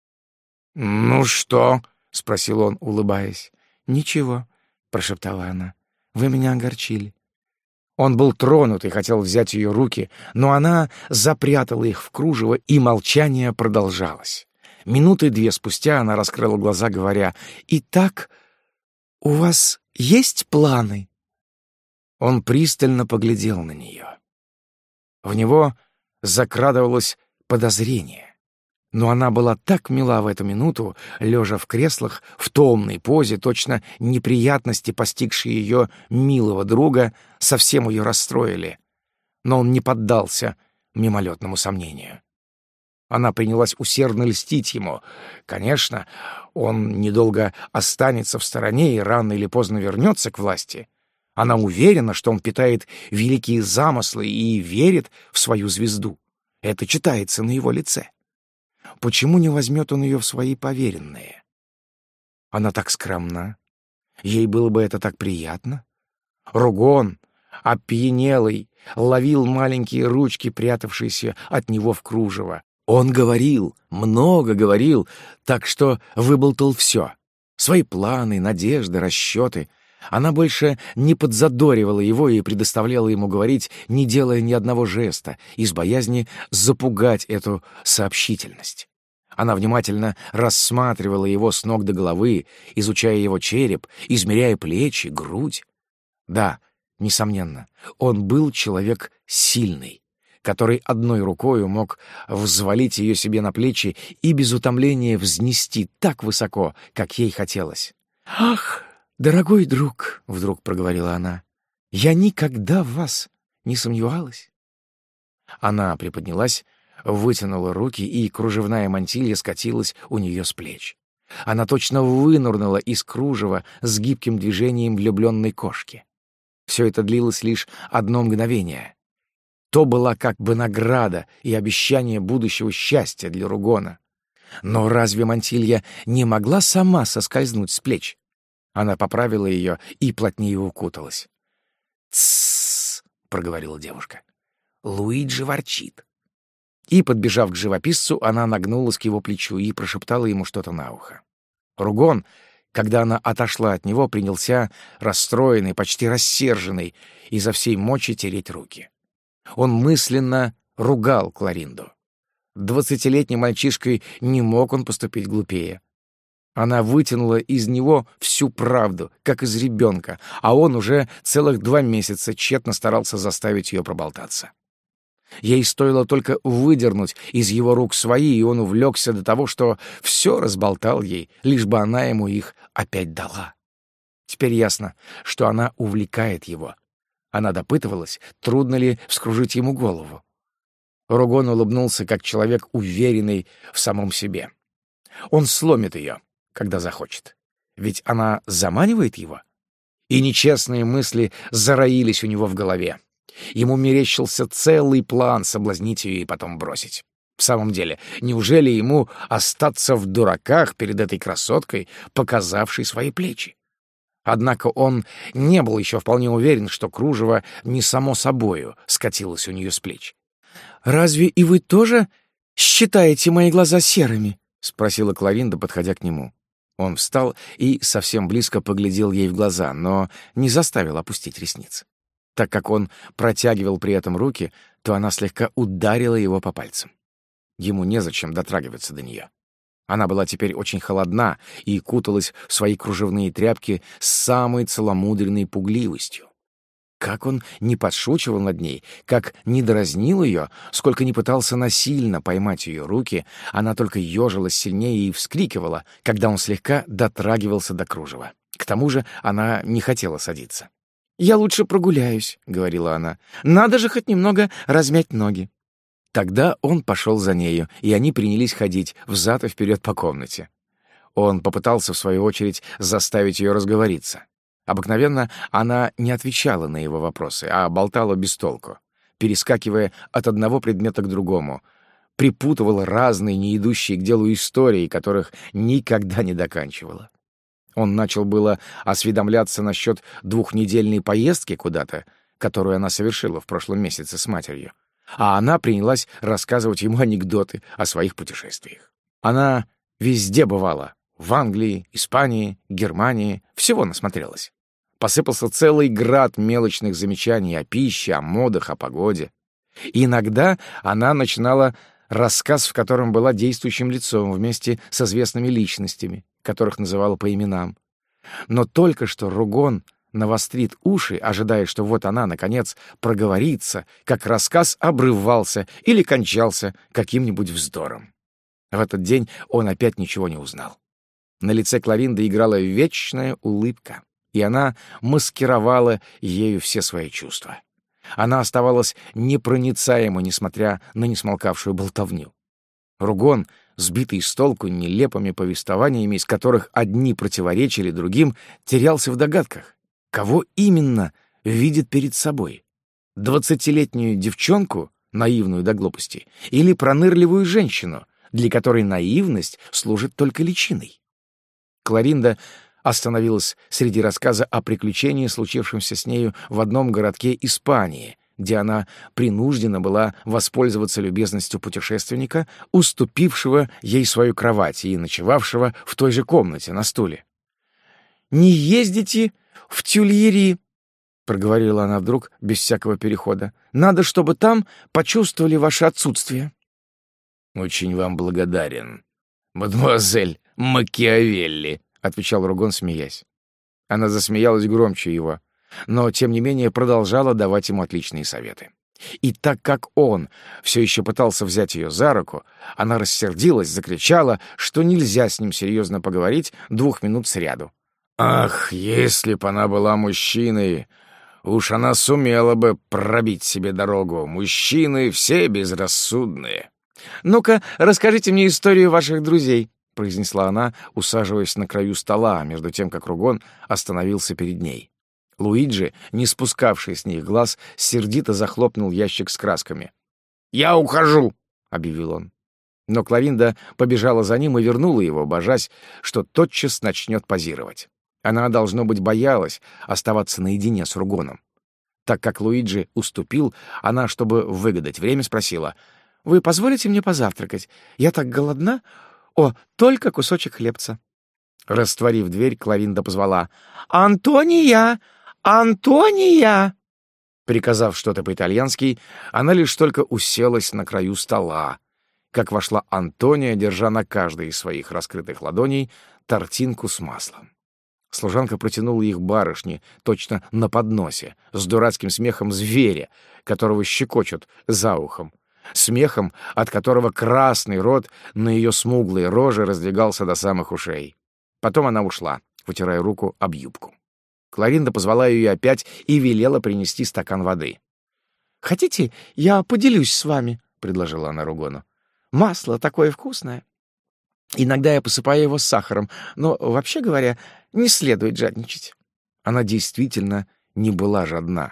S1: «Ну что?» — спросил он, улыбаясь. «Ничего», — прошептала она. «Вы меня огорчили». Он был тронут и хотел взять ее руки, но она запрятала их в кружево, и молчание продолжалось. Минуты две спустя она раскрыла глаза, говоря: «Итак, у вас есть планы?» Он пристально поглядел на нее. В него закрадывалось подозрение. Но она была так мила в эту минуту, лежа в креслах, в томной позе, точно неприятности, постигшие ее милого друга, совсем ее расстроили. Но он не поддался мимолетному сомнению. Она принялась усердно льстить ему. Конечно, он недолго останется в стороне и рано или поздно вернется к власти. Она уверена, что он питает великие замыслы и верит в свою звезду. Это читается на его лице. Почему не возьмет он ее в свои поверенные? Она так скромна. Ей было бы это так приятно. Ругон, опьянелый, ловил маленькие ручки, прятавшиеся от него в кружево. Он говорил, много говорил, так что выболтал все. Свои планы, надежды, расчеты. Она больше не подзадоривала его и предоставляла ему говорить, не делая ни одного жеста, из боязни запугать эту сообщительность. Она внимательно рассматривала его с ног до головы, изучая его череп, измеряя плечи, грудь. Да, несомненно, он был человек сильный, который одной рукою мог взвалить ее себе на плечи и без утомления взнести так высоко, как ей хотелось. «Ах, дорогой друг!» — вдруг проговорила она. «Я никогда в вас не сомневалась». Она приподнялась, вытянула руки, и кружевная мантилья скатилась у нее с плеч. Она точно вынурнула из кружева с гибким движением влюбленной кошки. Все это длилось лишь одно мгновение. То была как бы награда и обещание будущего счастья для Ругона. Но разве мантилья не могла сама соскользнуть с плеч? Она поправила ее и плотнее укуталась. «Тссс!» — проговорила девушка. «Луиджи ворчит». И, подбежав к живописцу, она нагнулась к его плечу и прошептала ему что-то на ухо. Ругон, когда она отошла от него, принялся, расстроенный, почти рассерженный, изо всей мочи тереть руки. Он мысленно ругал Кларинду. Двадцатилетним мальчишкой не мог он поступить глупее. Она вытянула из него всю правду, как из ребенка, а он уже целых два месяца тщетно старался заставить ее проболтаться. Ей стоило только выдернуть из его рук свои, и он увлекся до того, что все разболтал ей, лишь бы она ему их опять дала. Теперь ясно, что она увлекает его. Она допытывалась, трудно ли вскружить ему голову. Ругон улыбнулся, как человек, уверенный в самом себе. Он сломит ее, когда захочет. Ведь она заманивает его. И нечестные мысли зароились у него в голове. Ему мерещился целый план соблазнить ее и потом бросить. В самом деле, неужели ему остаться в дураках перед этой красоткой, показавшей свои плечи? Однако он не был еще вполне уверен, что кружево не само собою скатилось у нее с плеч. «Разве и вы тоже считаете мои глаза серыми?» — спросила Кларинда, подходя к нему. Он встал и совсем близко поглядел ей в глаза, но не заставил опустить ресниц. Так как он протягивал при этом руки, то она слегка ударила его по пальцам. Ему незачем дотрагиваться до нее. Она была теперь очень холодна и куталась в свои кружевные тряпки с самой целомудренной пугливостью. Как он не подшучивал над ней, как не дразнил ее, сколько не пытался насильно поймать ее руки, она только ежилась сильнее и вскрикивала, когда он слегка дотрагивался до кружева. К тому же она не хотела садиться. «Я лучше прогуляюсь», — говорила она. «Надо же хоть немного размять ноги». Тогда он пошел за нею, и они принялись ходить взад и вперед по комнате. Он попытался, в свою очередь, заставить ее разговориться. Обыкновенно она не отвечала на его вопросы, а болтала без толку, перескакивая от одного предмета к другому, припутывала разные, не идущие к делу истории, которых никогда не доканчивала. Он начал было осведомляться насчет двухнедельной поездки куда-то, которую она совершила в прошлом месяце с матерью, а она принялась рассказывать ему анекдоты о своих путешествиях. Она везде бывала — в Англии, Испании, Германии, всего насмотрелась. Посыпался целый град мелочных замечаний о пище, о модах, о погоде. И иногда она начинала рассказ, в котором была действующим лицом вместе с известными личностями, которых называла по именам. Но только что Ругон навострит уши, ожидая, что вот она, наконец, проговорится, как рассказ обрывался или кончался каким-нибудь вздором. В этот день он опять ничего не узнал. На лице Кларинды играла вечная улыбка, и она маскировала ею все свои чувства. Она оставалась непроницаема, несмотря на несмолкавшую болтовню. Ругон, сбитый с толку нелепыми повествованиями, из которых одни противоречили другим, терялся в догадках, кого именно видит перед собой: двадцатилетнюю девчонку, наивную до глупости, или пронырливую женщину, для которой наивность служит только личиной. Кларинда остановилась среди рассказа о приключении, случившемся с нею в одном городке Испании, где она принуждена была воспользоваться любезностью путешественника, уступившего ей свою кровать и ночевавшего в той же комнате на стуле. «Не ездите в Тюильри», — проговорила она вдруг без всякого перехода. «Надо, чтобы там почувствовали ваше отсутствие». «Очень вам благодарен, мадемуазель Макиавелли», — отвечал Ругон, смеясь. Она засмеялась громче его, но, тем не менее, продолжала давать ему отличные советы. И так как он все еще пытался взять ее за руку, она рассердилась, закричала, что нельзя с ним серьезно поговорить двух минут сряду. «Ах, если б она была мужчиной, уж она сумела бы пробить себе дорогу. Мужчины все безрассудные». «Ну-ка, расскажите мне историю ваших друзей», — произнесла она, усаживаясь на краю стола, между тем, как Ругон остановился перед ней. Луиджи, не спускавший с них глаз, сердито захлопнул ящик с красками. «Я ухожу», — объявил он. Но Кларинда побежала за ним и вернула его, божась, что тотчас начнет позировать. Она, должно быть, боялась оставаться наедине с Ругоном. Так как Луиджи уступил, она, чтобы выгадать время, спросила: «Вы позволите мне позавтракать? Я так голодна. О, только кусочек хлебца». Растворив дверь, Кларинда позвала: «Антония! Антония!» Приказав что-то по-итальянски, она лишь только уселась на краю стола, как вошла Антония, держа на каждой из своих раскрытых ладоней тортинку с маслом. Служанка протянула их барышне точно на подносе, с дурацким смехом зверя, которого щекочут за ухом, смехом, от которого красный рот на ее смуглой роже раздвигался до самых ушей. Потом она ушла, вытирая руку об юбку. Кларинда позвала ее опять и велела принести стакан воды. «Хотите, я поделюсь с вами?» — предложила она Ругону. «Масло такое вкусное. Иногда я посыпаю его с сахаром, но, вообще говоря, не следует жадничать». Она действительно не была жадна.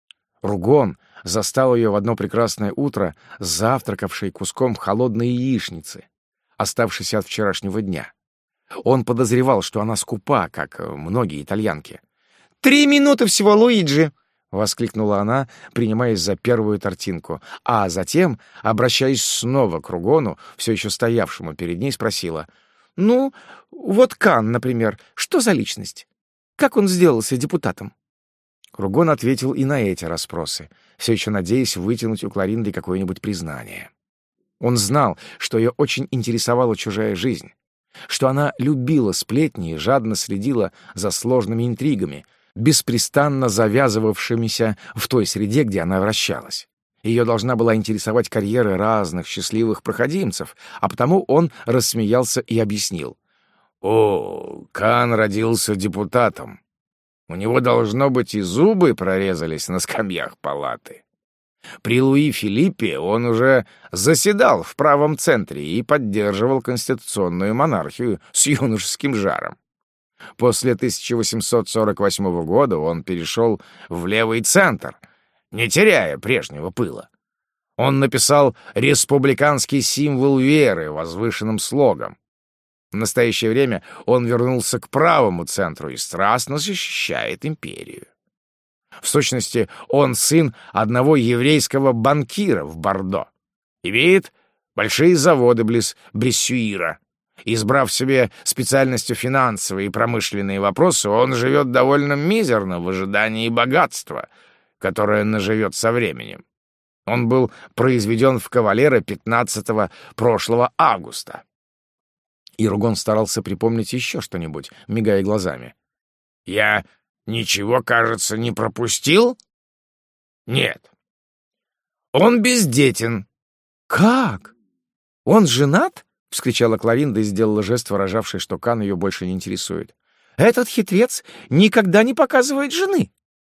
S1: Ругон застал ее в одно прекрасное утро, завтракавшей куском холодной яичницы, оставшейся от вчерашнего дня. Он подозревал, что она скупа, как многие итальянки. «Три минуты всего, Луиджи!» — воскликнула она, принимаясь за первую тортинку, а затем, обращаясь снова к Ругону, все еще стоявшему перед ней, спросила: «Ну, вот Кан, например, что за личность? Как он сделался депутатом?» Ругон ответил и на эти расспросы, все еще надеясь вытянуть у Кларинды какое-нибудь признание. Он знал, что ее очень интересовала чужая жизнь, что она любила сплетни и жадно следила за сложными интригами, беспрестанно завязывавшимися в той среде, где она вращалась. Ее должна была интересовать карьера разных счастливых проходимцев, а потому он рассмеялся и объяснил: «О, Кан родился депутатом. У него, должно быть, и зубы прорезались на скамьях палаты. При Луи Филиппе он уже заседал в правом центре и поддерживал конституционную монархию с юношеским жаром. После тысяча восемьсот сорок восьмого года он перешел в левый центр, не теряя прежнего пыла. Он написал республиканский символ веры возвышенным слогом. В настоящее время он вернулся к правому центру и страстно защищает империю. В сущности, он сын одного еврейского банкира в Бордо. Имеет большие заводы близ Брессюира. Избрав себе специальностью финансовые и промышленные вопросы, он живет довольно мизерно в ожидании богатства, которое наживет со временем. Он был произведен в кавалеры пятнадцатого прошлого августа». И Ругон старался припомнить еще что-нибудь, мигая глазами. «Я ничего, кажется, не пропустил?» «Нет. Он бездетен». «Как? Он женат?» — вскричала Кларинда и сделала жест, выражавший, что Кан ее больше не интересует. «Этот хитрец никогда не показывает жены!»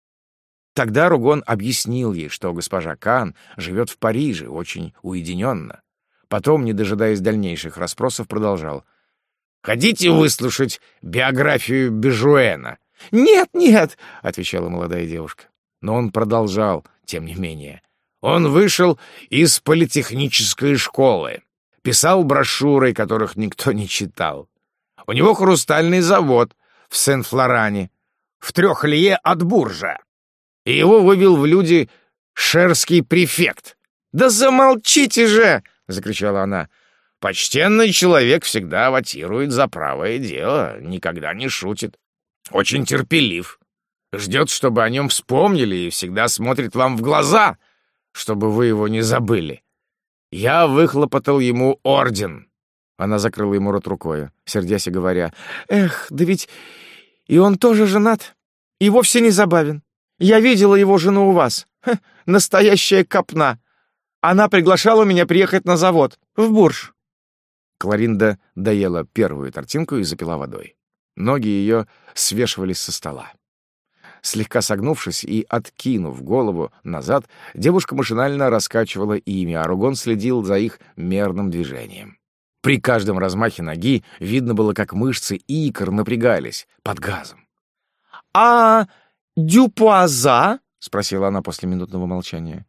S1: Тогда Ругон объяснил ей, что госпожа Кан живет в Париже, очень уединенно. Потом, не дожидаясь дальнейших расспросов, продолжал. «Хотите выслушать биографию Бежуэна?» «Нет, нет!» — отвечала молодая девушка. Но он продолжал, тем не менее. Он вышел из политехнической школы, писал брошюры, которых никто не читал. У него хрустальный завод в Сен-Флоране, в трех лье от Буржа. И его вывел в люди шерский префект. «Да замолчите же!» — закричала она. «Почтенный человек всегда ватирует за правое дело, никогда не шутит. Очень терпелив. Ждет, чтобы о нем вспомнили, и всегда смотрит вам в глаза, чтобы вы его не забыли. Я выхлопотал ему орден». Она закрыла ему рот рукой, сердясь и говоря. «Эх, да ведь и он тоже женат, и вовсе не забавен. Я видела его жену у вас. Ха, настоящая копна. Она приглашала меня приехать на завод, в Бурж». Кларинда доела первую тортинку и запила водой. Ноги ее свешивались со стола. Слегка согнувшись и откинув голову назад, девушка машинально раскачивала ими, а Ругон следил за их мерным движением. При каждом размахе ноги видно было, как мышцы икр напрягались под газом. «А Дюпуаза?» — спросила она после минутного молчания.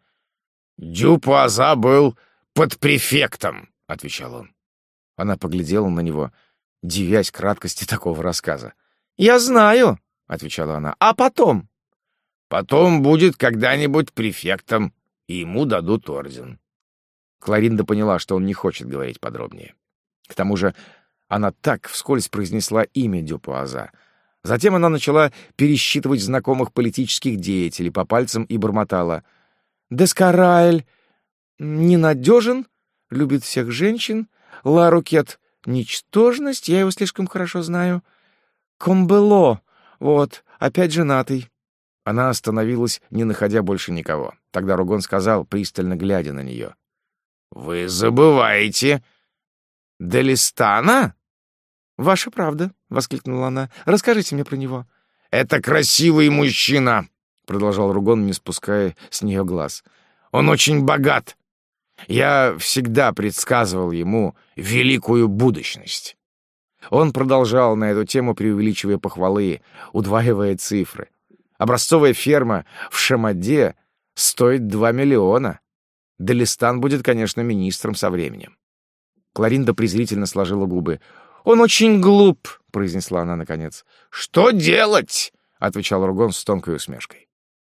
S1: «Дюпуаза был под префектом», — отвечал он. Она поглядела на него, дивясь краткости такого рассказа. «Я знаю», — отвечала она. «А потом?» «Потом будет когда-нибудь префектом, и ему дадут орден». Кларинда поняла, что он не хочет говорить подробнее. К тому же она так вскользь произнесла имя Дюпуаза. Затем она начала пересчитывать знакомых политических деятелей по пальцам и бормотала. «Дескарайль ненадежен, любит всех женщин. Ларукет — ничтожность, я его слишком хорошо знаю. Комбело, вот, опять женатый». Она остановилась, не находя больше никого. Тогда Ругон сказал, пристально глядя на нее. «Вы забываете Делистана?» «Ваша правда», — воскликнула она. «Расскажите мне про него». «Это красивый мужчина», — продолжал Ругон, не спуская с нее глаз. «Он очень богат. Я всегда предсказывал ему великую будущность». Он продолжал на эту тему, преувеличивая похвалы, удваивая цифры. Образцовая ферма в Шамаде стоит два миллиона. Делистан будет, конечно, министром со временем. Кларинда презрительно сложила губы. «Он очень глуп», — произнесла она наконец. «Что делать?» — отвечал Ругон с тонкой усмешкой.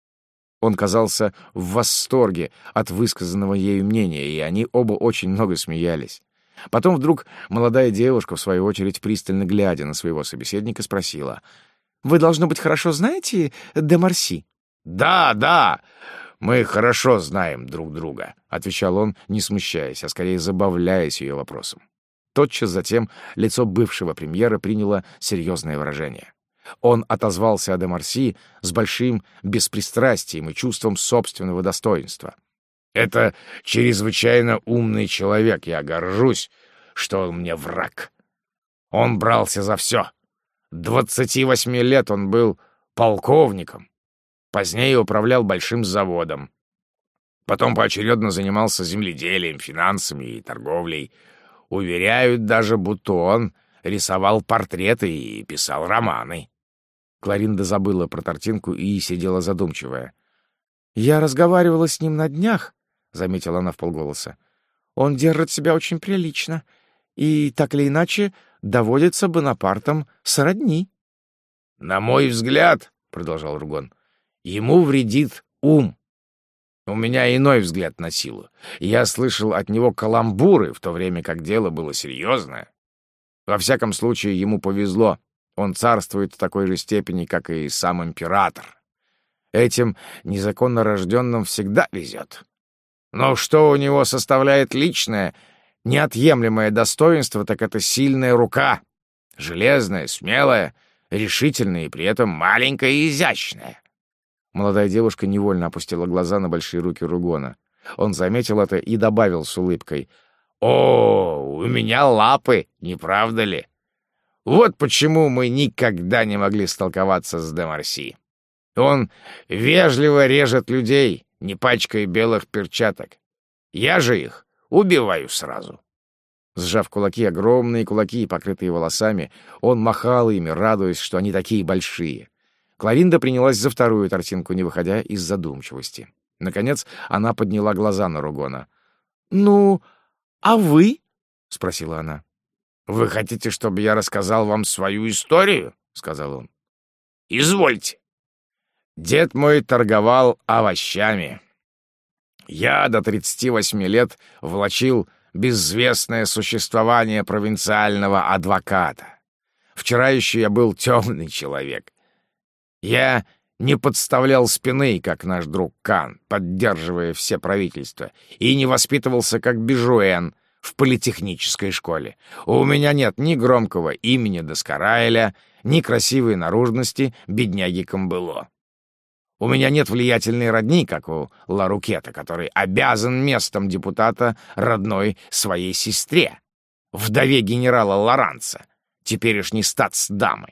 S1: Он казался в восторге от высказанного ею мнения, и они оба очень много смеялись. Потом вдруг молодая девушка, в свою очередь пристально глядя на своего собеседника, спросила. «Вы, должно быть, хорошо знаете де Марси?» «Да, да, мы хорошо знаем друг друга», — отвечал он, не смущаясь, а скорее забавляясь ее вопросом. Тотчас затем лицо бывшего премьера приняло серьезное выражение. Он отозвался о де Марси с большим беспристрастием и чувством собственного достоинства. «Это чрезвычайно умный человек, я горжусь, что он мне враг. Он брался за все. Двадцати восьми лет он был полковником, позднее управлял большим заводом. Потом поочередно занимался земледелием, финансами и торговлей. Уверяют даже, будто он рисовал портреты и писал романы». Кларинда забыла про тортинку и сидела задумчивая. «Я разговаривала с ним на днях», — заметила она вполголоса. «Он держит себя очень прилично и, так или иначе, доводится Бонапартом сродни». «На мой взгляд, — продолжал Ругон, — ему вредит ум. У меня иной взгляд на силу. Я слышал от него каламбуры, в то время как дело было серьезное. Во всяком случае, ему повезло. Он царствует в такой же степени, как и сам император. Этим незаконно рожденным всегда везет. Но что у него составляет личное, неотъемлемое достоинство, так это сильная рука. Железная, смелая, решительная и при этом маленькая и изящная». Молодая девушка невольно опустила глаза на большие руки Ругона. Он заметил это и добавил с улыбкой. О, у меня лапы, не правда ли? Вот почему мы никогда не могли столковаться с де Марси. Он вежливо режет людей, не пачкая белых перчаток. Я же их убиваю сразу. Сжав кулаки, огромные кулаки, покрытые волосами, он махал ими, радуясь, что они такие большие. Кларинда принялась за вторую тортинку, не выходя из задумчивости. Наконец она подняла глаза на Ругона. «Ну, а вы?» — спросила она. «Вы хотите, чтобы я рассказал вам свою историю?» — сказал он. «Извольте. Дед мой торговал овощами. Я до тридцати восьми лет влачил безвестное существование провинциального адвоката. Вчера еще я был темный человек. Я не подставлял спины, как наш друг Кан, поддерживая все правительства, и не воспитывался, как Бежуэн, в политехнической школе. У меня нет ни громкого имени Доскараэля, ни красивой наружности бедняги Камбело. У меня нет влиятельной родни, как у Ларукета, который обязан местом депутата родной своей сестре, вдове генерала Лоранца, теперешней статсдамы.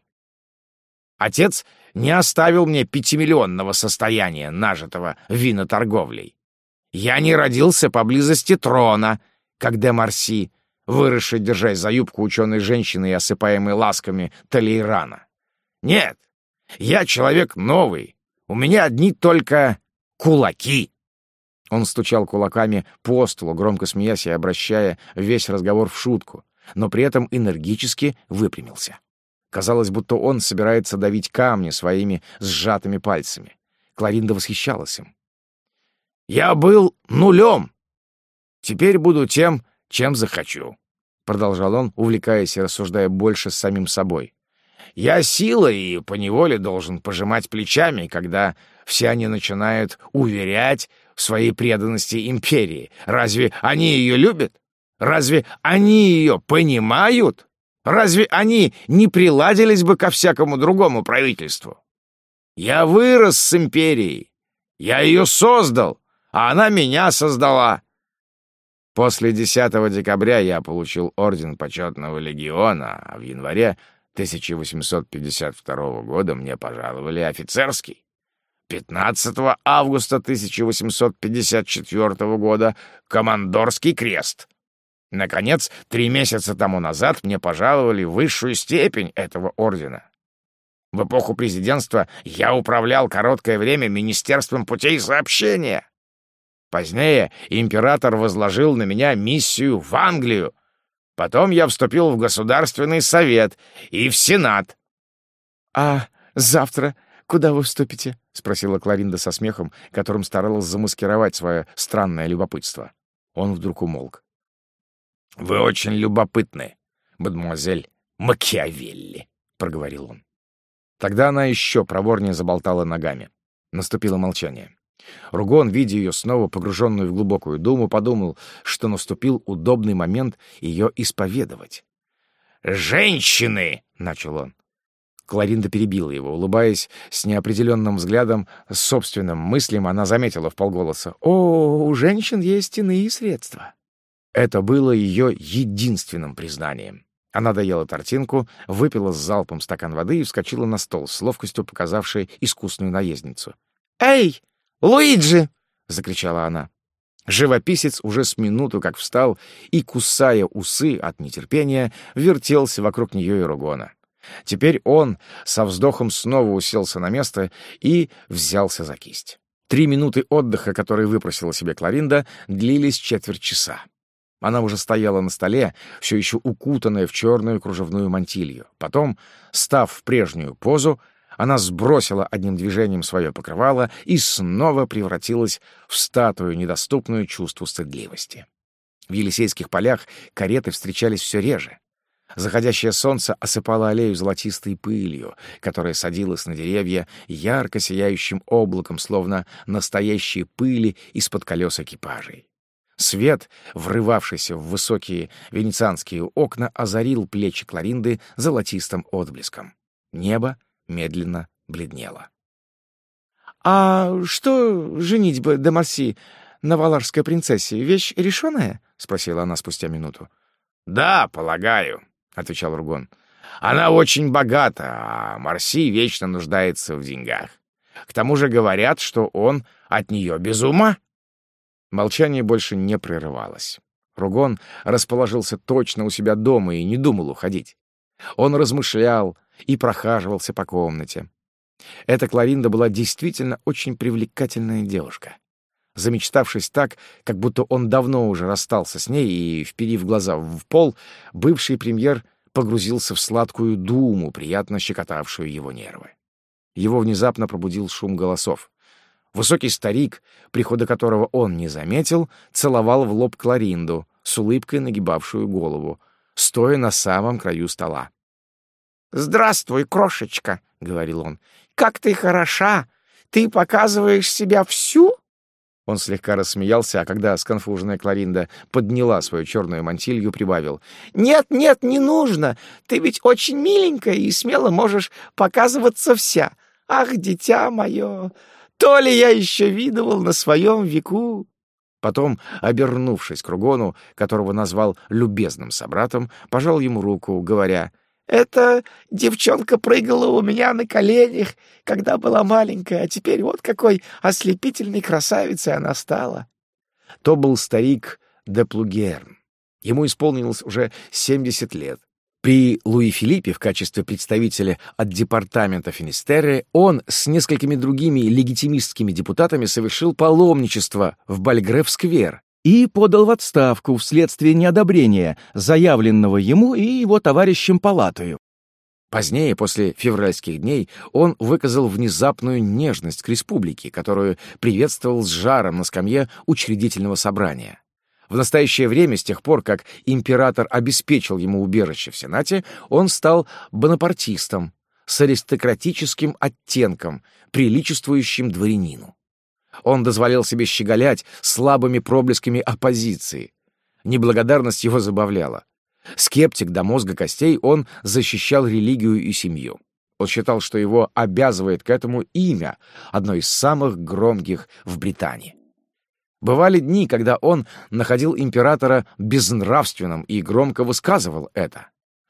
S1: Отец не оставил мне пятимиллионного состояния, нажитого виноторговлей. Я не родился поблизости трона, как де Марси, выросший, держась за юбку ученой женщины и осыпаемой ласками Толейрана. Нет, я человек новый. У меня одни только кулаки. Он стучал кулаками по столу, громко смеясь и обращая весь разговор в шутку, но при этом энергически выпрямился. Казалось, будто он собирается давить камни своими сжатыми пальцами. Кларинда восхищалась им. «Я был нулем. Теперь буду тем, чем захочу», — продолжал он, увлекаясь и рассуждая больше с самим собой. «Я сила и поневоле должен пожимать плечами, когда все они начинают уверять в своей преданности империи. Разве они ее любят? Разве они ее понимают? Разве они не приладились бы ко всякому другому правительству? Я вырос с империей. Я ее создал, а она меня создала. После десятого декабря я получил орден почетного легиона, а в январе тысяча восемьсот пятьдесят второго года мне пожаловали офицерский. пятнадцатого августа тысяча восемьсот пятьдесят четвёртого года командорский крест. Наконец, три месяца тому назад мне пожаловали высшую степень этого ордена. В эпоху президентства я управлял короткое время Министерством путей сообщения. Позднее император возложил на меня миссию в Англию. Потом я вступил в Государственный совет и в Сенат. — А завтра куда вы вступите? — спросила Кларинда со смехом, которым старалась замаскировать свое странное любопытство. Он вдруг умолк. — Вы очень любопытны, мадемуазель Макиавелли, — проговорил он. Тогда она еще проворнее заболтала ногами. Наступило молчание. Ругон, видя ее снова погруженную в глубокую думу, подумал, что наступил удобный момент ее исповедовать. «Женщины!» — начал он. Кларинда перебила его, улыбаясь с неопределенным взглядом, с собственным мыслям, она заметила вполголоса: «О, у женщин есть иные средства». Это было ее единственным признанием. Она доела тортинку, выпила с залпом стакан воды и вскочила на стол, с ловкостью показавшей искусную наездницу. «Эй, Луиджи!» — закричала она. Живописец уже с минуту как встал и, кусая усы от нетерпения, вертелся вокруг нее и Ругона. Теперь он со вздохом снова уселся на место и взялся за кисть. Три минуты отдыха, которые выпросила себе Кларинда, длились четверть часа. Она уже стояла на столе, все еще укутанная в черную кружевную мантилью. Потом, став в прежнюю позу, она сбросила одним движением свое покрывало и снова превратилась в статую, недоступную чувству стыдливости. В Елисейских полях кареты встречались все реже. Заходящее солнце осыпало аллею золотистой пылью, которая садилась на деревья ярко сияющим облаком, словно настоящие пыли из-под колес экипажей. Свет, врывавшийся в высокие венецианские окна, озарил плечи Кларинды золотистым отблеском. Небо медленно бледнело. — А что женитьба де Марси
S2: на валашской принцессе вещь решенная?» — спросила она спустя минуту.
S1: «Да, полагаю», — отвечал Ругон. «Она очень богата, а Марси вечно нуждается в деньгах. К тому же говорят, что он от нее без ума».
S2: Молчание больше не прерывалось. Ругон расположился точно у себя дома и не думал уходить. Он размышлял и прохаживался по комнате. Эта Кларинда была действительно очень привлекательная девушка. Замечтавшись так, как будто он давно уже расстался с ней и, вперив глаза в пол, бывший премьер погрузился в сладкую думу, приятно щекотавшую его нервы. Его внезапно пробудил шум голосов. Высокий старик, прихода которого он не заметил, целовал в лоб Кларинду, с улыбкой нагибавшую голову, стоя на самом краю стола.
S3: «Здравствуй, крошечка», — говорил он. «Как ты хороша! Ты показываешь себя всю?»
S2: Он слегка рассмеялся, а когда сконфуженная Кларинда подняла свою черную мантилью, прибавил:
S3: «Нет, нет, не нужно! Ты ведь очень миленькая и смело можешь показываться вся. Ах, дитя мое! То ли я еще видывал на своем веку!»
S2: Потом, обернувшись к Ругону, которого назвал любезным собратом, пожал ему руку, говоря:
S3: «Эта девчонка прыгала у меня на коленях, когда была маленькая, а теперь вот какой ослепительной красавицей она стала».
S2: То был старик де Плугерн. Ему исполнилось уже семьдесят лет. При Луи Филиппе в качестве представителя от департамента Финистерре он с несколькими другими легитимистскими депутатами совершил паломничество в Бальгреф-сквер и подал в отставку вследствие неодобрения, заявленного ему и его товарищем палатою. Позднее, после февральских дней, он выказал внезапную нежность к республике, которую приветствовал с жаром на скамье учредительного собрания. В настоящее время, с тех пор, как император обеспечил ему убежище в Сенате, он стал бонапартистом с аристократическим оттенком, приличествующим дворянину. Он дозволял себе щеголять слабыми проблесками оппозиции. Неблагодарность его забавляла. Скептик до мозга костей, он защищал религию и семью. Он считал, что его обязывает к этому имя, одно из самых громких в Британии. Бывали дни, когда он находил императора безнравственным и громко высказывал это.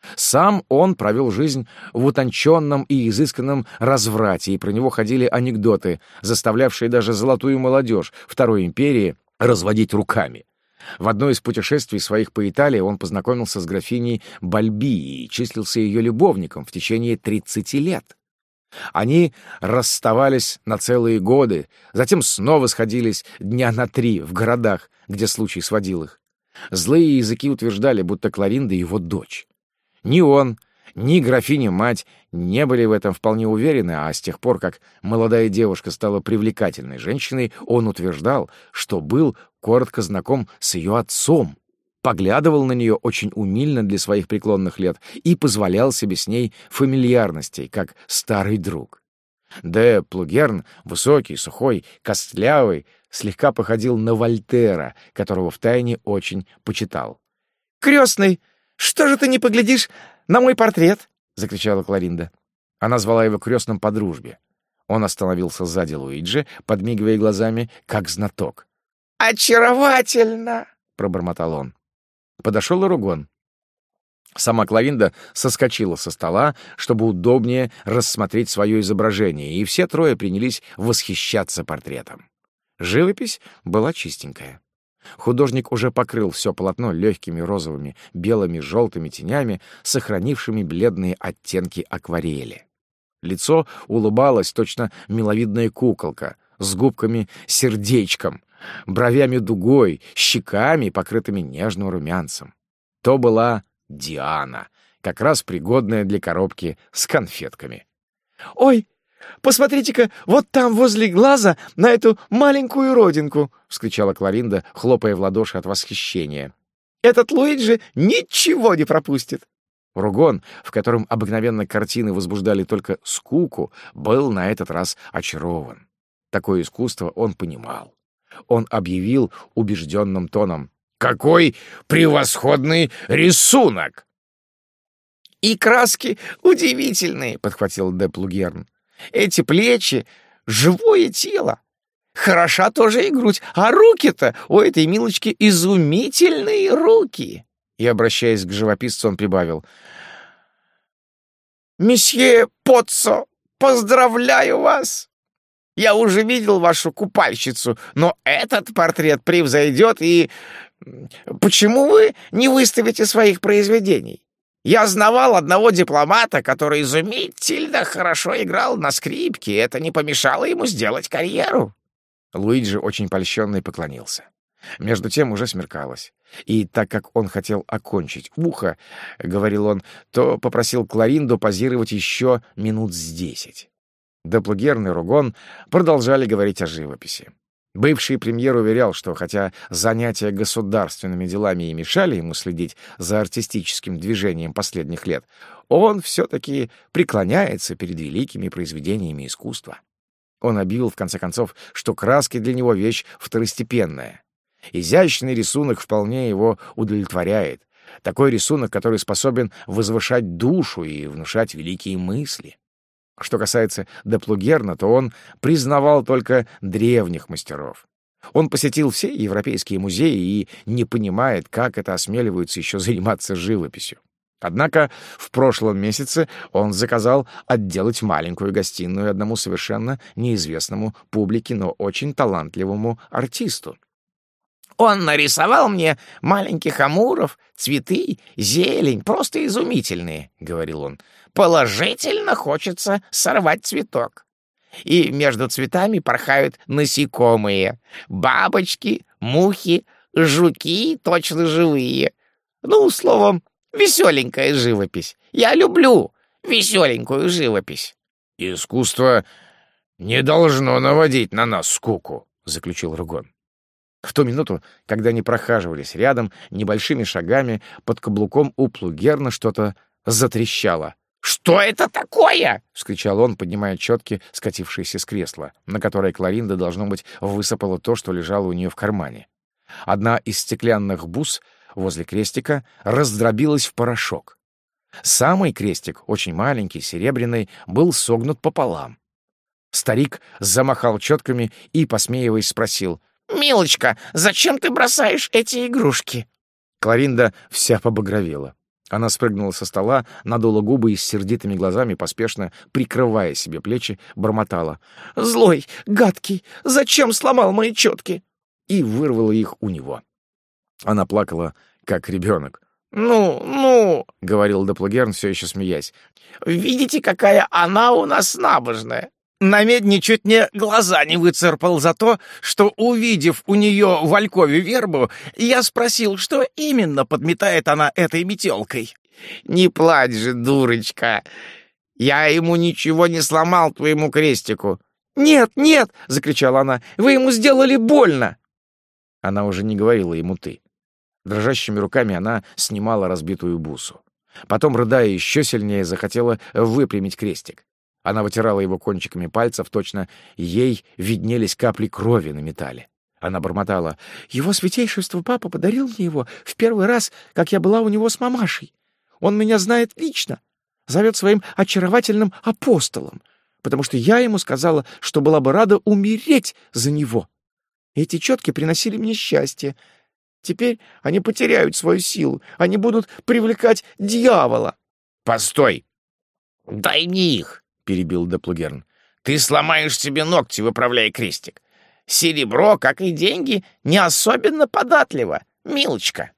S2: Сам он провел жизнь в утонченном и изысканном разврате, и про него ходили анекдоты, заставлявшие даже золотую молодежь Второй империи разводить руками. В одно из путешествий своих по Италии он познакомился с графиней Бальби и числился ее любовником в течение тридцати лет. Они расставались на целые годы, затем снова сходились дня на три в городах, где случай сводил их. Злые языки утверждали, будто Кларинда его дочь. Ни он, ни графиня-мать не были в этом вполне уверены, а с тех пор, как молодая девушка стала привлекательной женщиной, он утверждал, что был коротко знаком с ее отцом, поглядывал на нее очень умильно для своих преклонных лет и позволял себе с ней фамильярностей, как старый друг. Де Плугерн, высокий, сухой, костлявый, слегка походил на Вольтера, которого втайне очень почитал.
S3: «Крестный, что же ты не поглядишь на мой портрет?» — закричала Кларинда.
S2: Она звала его крестным по дружбе. Он остановился сзади Луиджи, подмигивая глазами, как знаток.
S3: «Очаровательно!» —
S2: пробормотал он. Подошел и Ругон. Сама Кларинда соскочила со стола, чтобы удобнее рассмотреть свое изображение, и все трое принялись восхищаться портретом. Живопись была чистенькая. Художник уже покрыл все полотно легкими розовыми, белыми, желтыми тенями, сохранившими бледные оттенки акварели. Лицо улыбалось, точно миловидная куколка, с губками-сердечком, бровями дугой, щеками, покрытыми нежным румянцем. То была Диана, как раз пригодная для коробки с конфетками.
S3: «Ой, посмотрите-ка, вот там возле глаза на эту маленькую родинку!» — вскричала Кларинда, хлопая в ладоши от восхищения. «Этот Луиджи ничего не пропустит!»
S2: Ругон, в котором обыкновенно картины возбуждали только скуку, был на этот раз очарован. Такое искусство он понимал. Он объявил убежденным тоном: «Какой превосходный рисунок!»
S3: «И краски удивительные», — подхватил де Плугерн. «Эти плечи — живое тело. хороша тоже и грудь, а руки-то у этой Милочки изумительные руки!» И, обращаясь к живописцу, он прибавил: «Месье Поццо, поздравляю вас! Я уже видел вашу купальщицу, но этот портрет превзойдет, и почему вы не выставите своих произведений? Я знавал одного дипломата, который изумительно хорошо играл на скрипке, и это не помешало ему сделать карьеру».
S2: Луиджи, очень польщенный, поклонился. Между тем уже смеркалось, и так как он хотел окончить ухо, — говорил он, — то попросил Кларинду позировать еще минут с десять. Деплугерн и Ругон продолжали говорить о живописи. Бывший премьер уверял, что хотя занятия государственными делами и мешали ему следить за артистическим движением последних лет, он все-таки преклоняется перед великими произведениями искусства. Он объявил, в конце концов, что краски для него вещь второстепенная. Изящный рисунок вполне его удовлетворяет. Такой рисунок, который способен возвышать душу и внушать великие мысли. Что касается Деплугерна, то он признавал только древних мастеров. Он посетил все европейские музеи и не понимает, как это осмеливаются еще заниматься живописью. Однако в прошлом месяце он заказал отделать маленькую гостиную одному совершенно неизвестному публике, но очень талантливому артисту.
S3: «Он нарисовал мне маленьких амуров, цветы, зелень, просто изумительные», — говорил он. «Положительно хочется сорвать цветок. И между цветами порхают насекомые, бабочки, мухи, жуки, точно живые. Ну, словом, веселенькая живопись. Я люблю веселенькую живопись».
S2: «Искусство не должно наводить на нас скуку», — заключил Ругон. В ту минуту, когда они прохаживались рядом, небольшими шагами, под каблуком у Плугерна что-то затрещало.
S3: «Что это такое?»
S2: — вскричал он, поднимая четки, скатившиеся с кресла, на которое Кларинда, должно быть, высыпала то, что лежало у нее в кармане. Одна из стеклянных бус возле крестика раздробилась в порошок. Самый крестик, очень маленький, серебряный, был согнут пополам. Старик замахал четками и, посмеиваясь, спросил:
S3: «Милочка, зачем ты бросаешь эти игрушки?»
S2: Кларинда вся побагровела. Она спрыгнула со стола, надула губы и с сердитыми глазами, поспешно прикрывая себе плечи, бормотала:
S3: «Злой, гадкий, зачем сломал мои четки?»
S2: И вырвала их у него. Она плакала, как ребенок.
S3: «Ну, ну», —
S2: говорил Деплугерн, все еще смеясь,
S3: — «видите, какая она у нас набожная. На медне чуть мне глаза не выцарпал за то, что, увидев у нее в алькове вербу, я спросил, что именно подметает она этой метелкой. Не плачь же, дурочка. Я ему ничего не сломал, твоему крестику». «Нет, нет!» — закричала она. «Вы ему сделали больно!»
S2: Она уже не говорила ему «ты». Дрожащими руками она снимала разбитую бусу. Потом, рыдая еще сильнее, захотела выпрямить крестик. Она вытирала его кончиками пальцев, точно ей виднелись капли крови на металле. Она бормотала: «Его святейшество папа подарил мне его в первый раз, как я была у него с мамашей. Он меня знает лично, зовет своим очаровательным апостолом, потому что я ему сказала, что была бы рада умереть за него. Эти четки приносили мне счастье. Теперь они потеряют свою силу, они будут привлекать дьявола». «Постой!
S3: Дай мне их!» — перебил Деплугерн. «Ты сломаешь себе ногти, выправляя крестик. Серебро, как и деньги, не особенно податливо, милочка».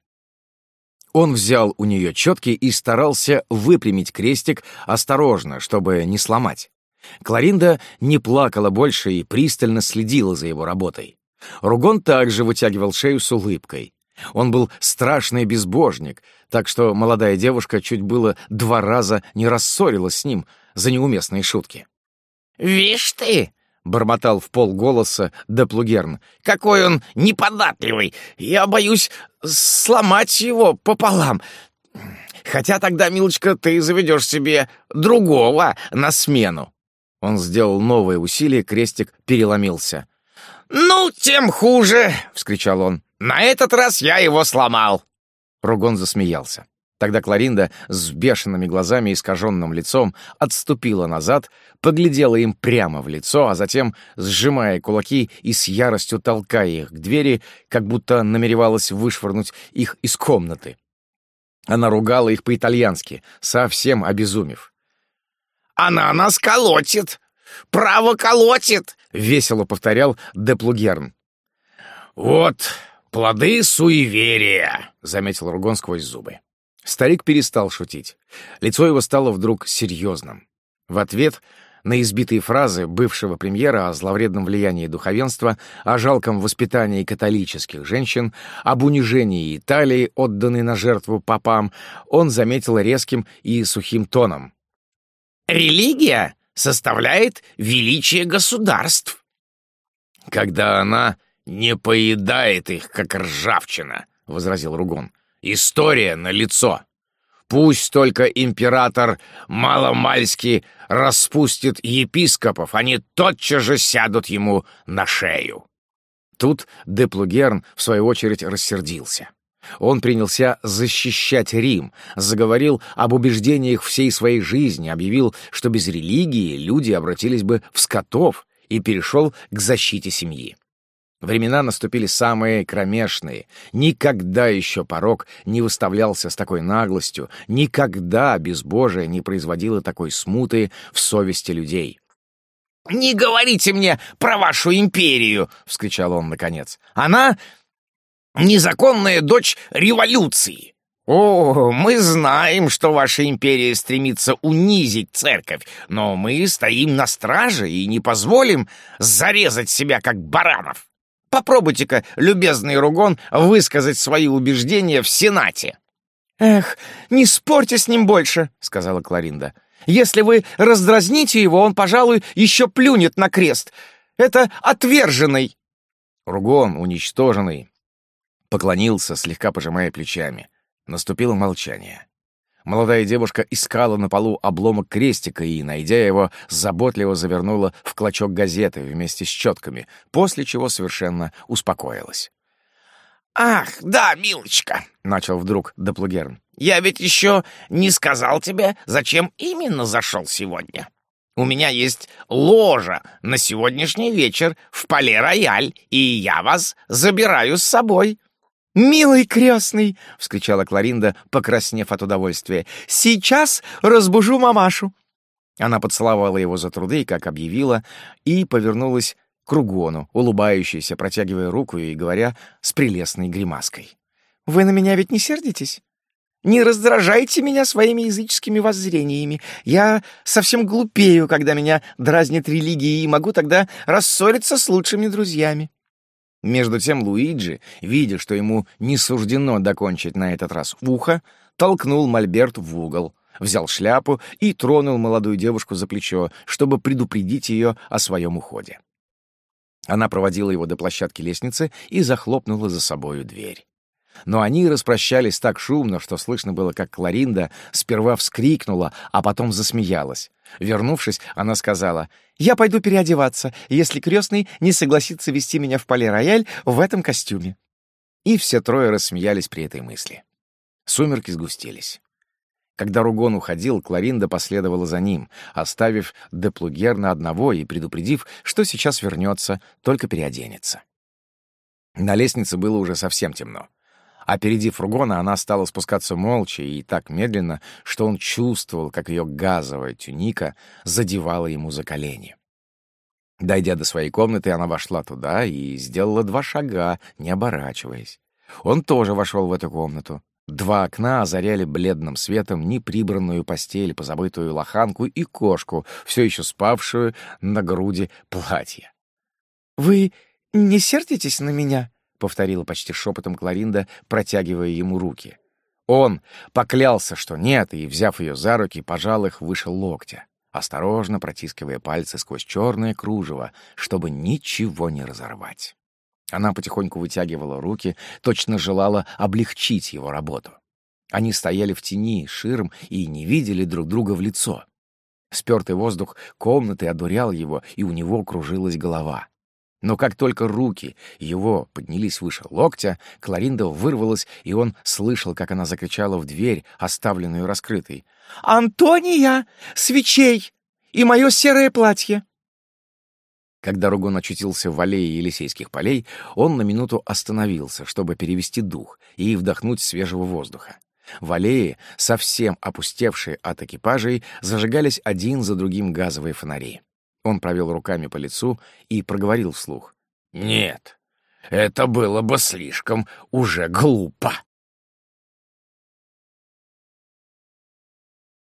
S2: Он взял у нее четки и старался выпрямить крестик осторожно, чтобы не сломать. Кларинда не плакала больше и пристально следила за его работой. Ругон также вытягивал шею с улыбкой. Он был страшный безбожник, так что молодая девушка чуть было два раза не рассорилась с ним за неуместные шутки.
S3: «Вишь ты!» — бормотал в полголоса Деплугерн. «Какой он неподатливый! Я боюсь сломать его пополам. Хотя тогда, милочка, ты заведешь себе другого на смену».
S2: Он сделал новое усилие, крестик переломился.
S3: «Ну, тем хуже!» — вскричал он. «На этот раз я его сломал!»
S2: Ругон засмеялся. Тогда Кларинда с бешеными глазами и искаженным лицом отступила назад, поглядела им прямо в лицо, а затем, сжимая кулаки и с яростью толкая их к двери, как будто намеревалась вышвырнуть их из комнаты. Она ругала их по-итальянски, совсем обезумев.
S1: «Она нас колотит! Право колотит!» —
S2: весело повторял де Плугерн.
S1: «Вот плоды суеверия!» —
S2: заметил Ругон сквозь зубы. Старик перестал шутить. Лицо его стало вдруг серьезным. В ответ на избитые фразы бывшего премьера о зловредном влиянии духовенства, о жалком воспитании католических женщин, об унижении Италии, отданной на жертву попам, он заметил резким и сухим тоном:
S1: «Религия составляет величие государств,
S2: когда она
S1: не поедает их, как ржавчина»,
S2: — возразил Ругон. «История налицо. Пусть только император маломальски распустит епископов, они тотчас же сядут ему на шею». Тут де Плугерн, в свою очередь, рассердился. Он принялся защищать Рим, заговорил об убеждениях всей своей жизни, объявил, что без религии люди обратились бы в скотов, и перешел к защите семьи. Времена наступили самые кромешные. Никогда еще порок не выставлялся с такой наглостью, никогда безбожие не производило такой смуты в совести людей.
S1: «Не говорите мне про вашу империю!» — вскричал он наконец. «Она незаконная дочь революции. О, мы знаем, что ваша империя стремится унизить церковь, но мы стоим на страже и не позволим зарезать себя, как баранов. Попробуйте-ка, любезный Ругон, высказать свои убеждения в Сенате». «Эх, не спорьте с ним больше», — сказала Кларинда. «Если вы раздразните его, он, пожалуй, еще плюнет на крест. Это отверженный».
S2: Ругон, уничтоженный, поклонился, слегка пожимая плечами. Наступило молчание. Молодая девушка искала на полу обломок крестика и, найдя его, заботливо завернула в клочок газеты вместе с четками, после чего совершенно успокоилась.
S1: «Ах, да, милочка», — начал вдруг де Плугерн, «я ведь еще не сказал тебе, зачем именно зашел сегодня. У меня есть ложа на сегодняшний вечер в Пале-Рояль, и я вас забираю с собой».
S3: «Милый крестный!» — вскричала Кларинда, покраснев от удовольствия. «Сейчас разбужу мамашу!»
S2: Она поцеловала его за труды, как объявила, и повернулась к Ругону, улыбающейся, протягивая руку и говоря с прелестной гримаской.
S3: «Вы на меня ведь не сердитесь? Не раздражайте меня своими языческими воззрениями. Я совсем глупею, когда меня дразнит религия, и могу тогда рассориться с лучшими друзьями».
S2: Между тем Луиджи, видя, что ему не суждено докончить на этот раз ухо, толкнул мольберт в угол, взял шляпу и тронул молодую девушку за плечо, чтобы предупредить ее о своем уходе. Она проводила его до площадки лестницы и захлопнула за собою дверь. Но они распрощались так шумно, что слышно было, как Кларинда сперва вскрикнула, а потом засмеялась. Вернувшись, она сказала: «Я пойду переодеваться, если крестный не согласится вести меня в Пале-Рояль в этом костюме». И все трое рассмеялись при этой мысли. Сумерки сгустились. Когда Ругон уходил, Кларинда последовала за ним, оставив де Плугерна одного и предупредив, что сейчас вернется, только переоденется. На лестнице было уже совсем темно. Опередив Ругона, она стала спускаться молча и так медленно, что он чувствовал, как ее газовая тюника задевала ему за колени. Дойдя до своей комнаты, она вошла туда и сделала два шага, не оборачиваясь. Он тоже вошел в эту комнату. Два окна озаряли бледным светом неприбранную постель, позабытую лоханку и кошку, все еще спавшую на груди платья.
S3: «Вы не сердитесь на меня?»
S2: — повторила почти шепотом Кларинда, протягивая ему руки. Он поклялся, что нет, и, взяв ее за руки, пожал их выше локтя, осторожно протискивая пальцы сквозь черное кружево, чтобы ничего не разорвать. Она потихоньку вытягивала руки, точно желала облегчить его работу. Они стояли в тени ширм и не видели друг друга в лицо. Спёртый воздух комнаты одурял его, и у него кружилась голова. Но как только руки его поднялись выше локтя, Кларинда вырвалась, и он слышал, как она закричала в дверь, оставленную раскрытой.
S3: «Антония! Свечей! И мое серое платье!»
S2: Когда Ругон очутился в аллее Елисейских полей, он на минуту остановился, чтобы перевести дух и вдохнуть свежего воздуха. В аллее, совсем опустевшие от экипажей, зажигались один за другим газовые фонари. Он провел руками по лицу и проговорил вслух. «Нет, это было бы слишком уже глупо».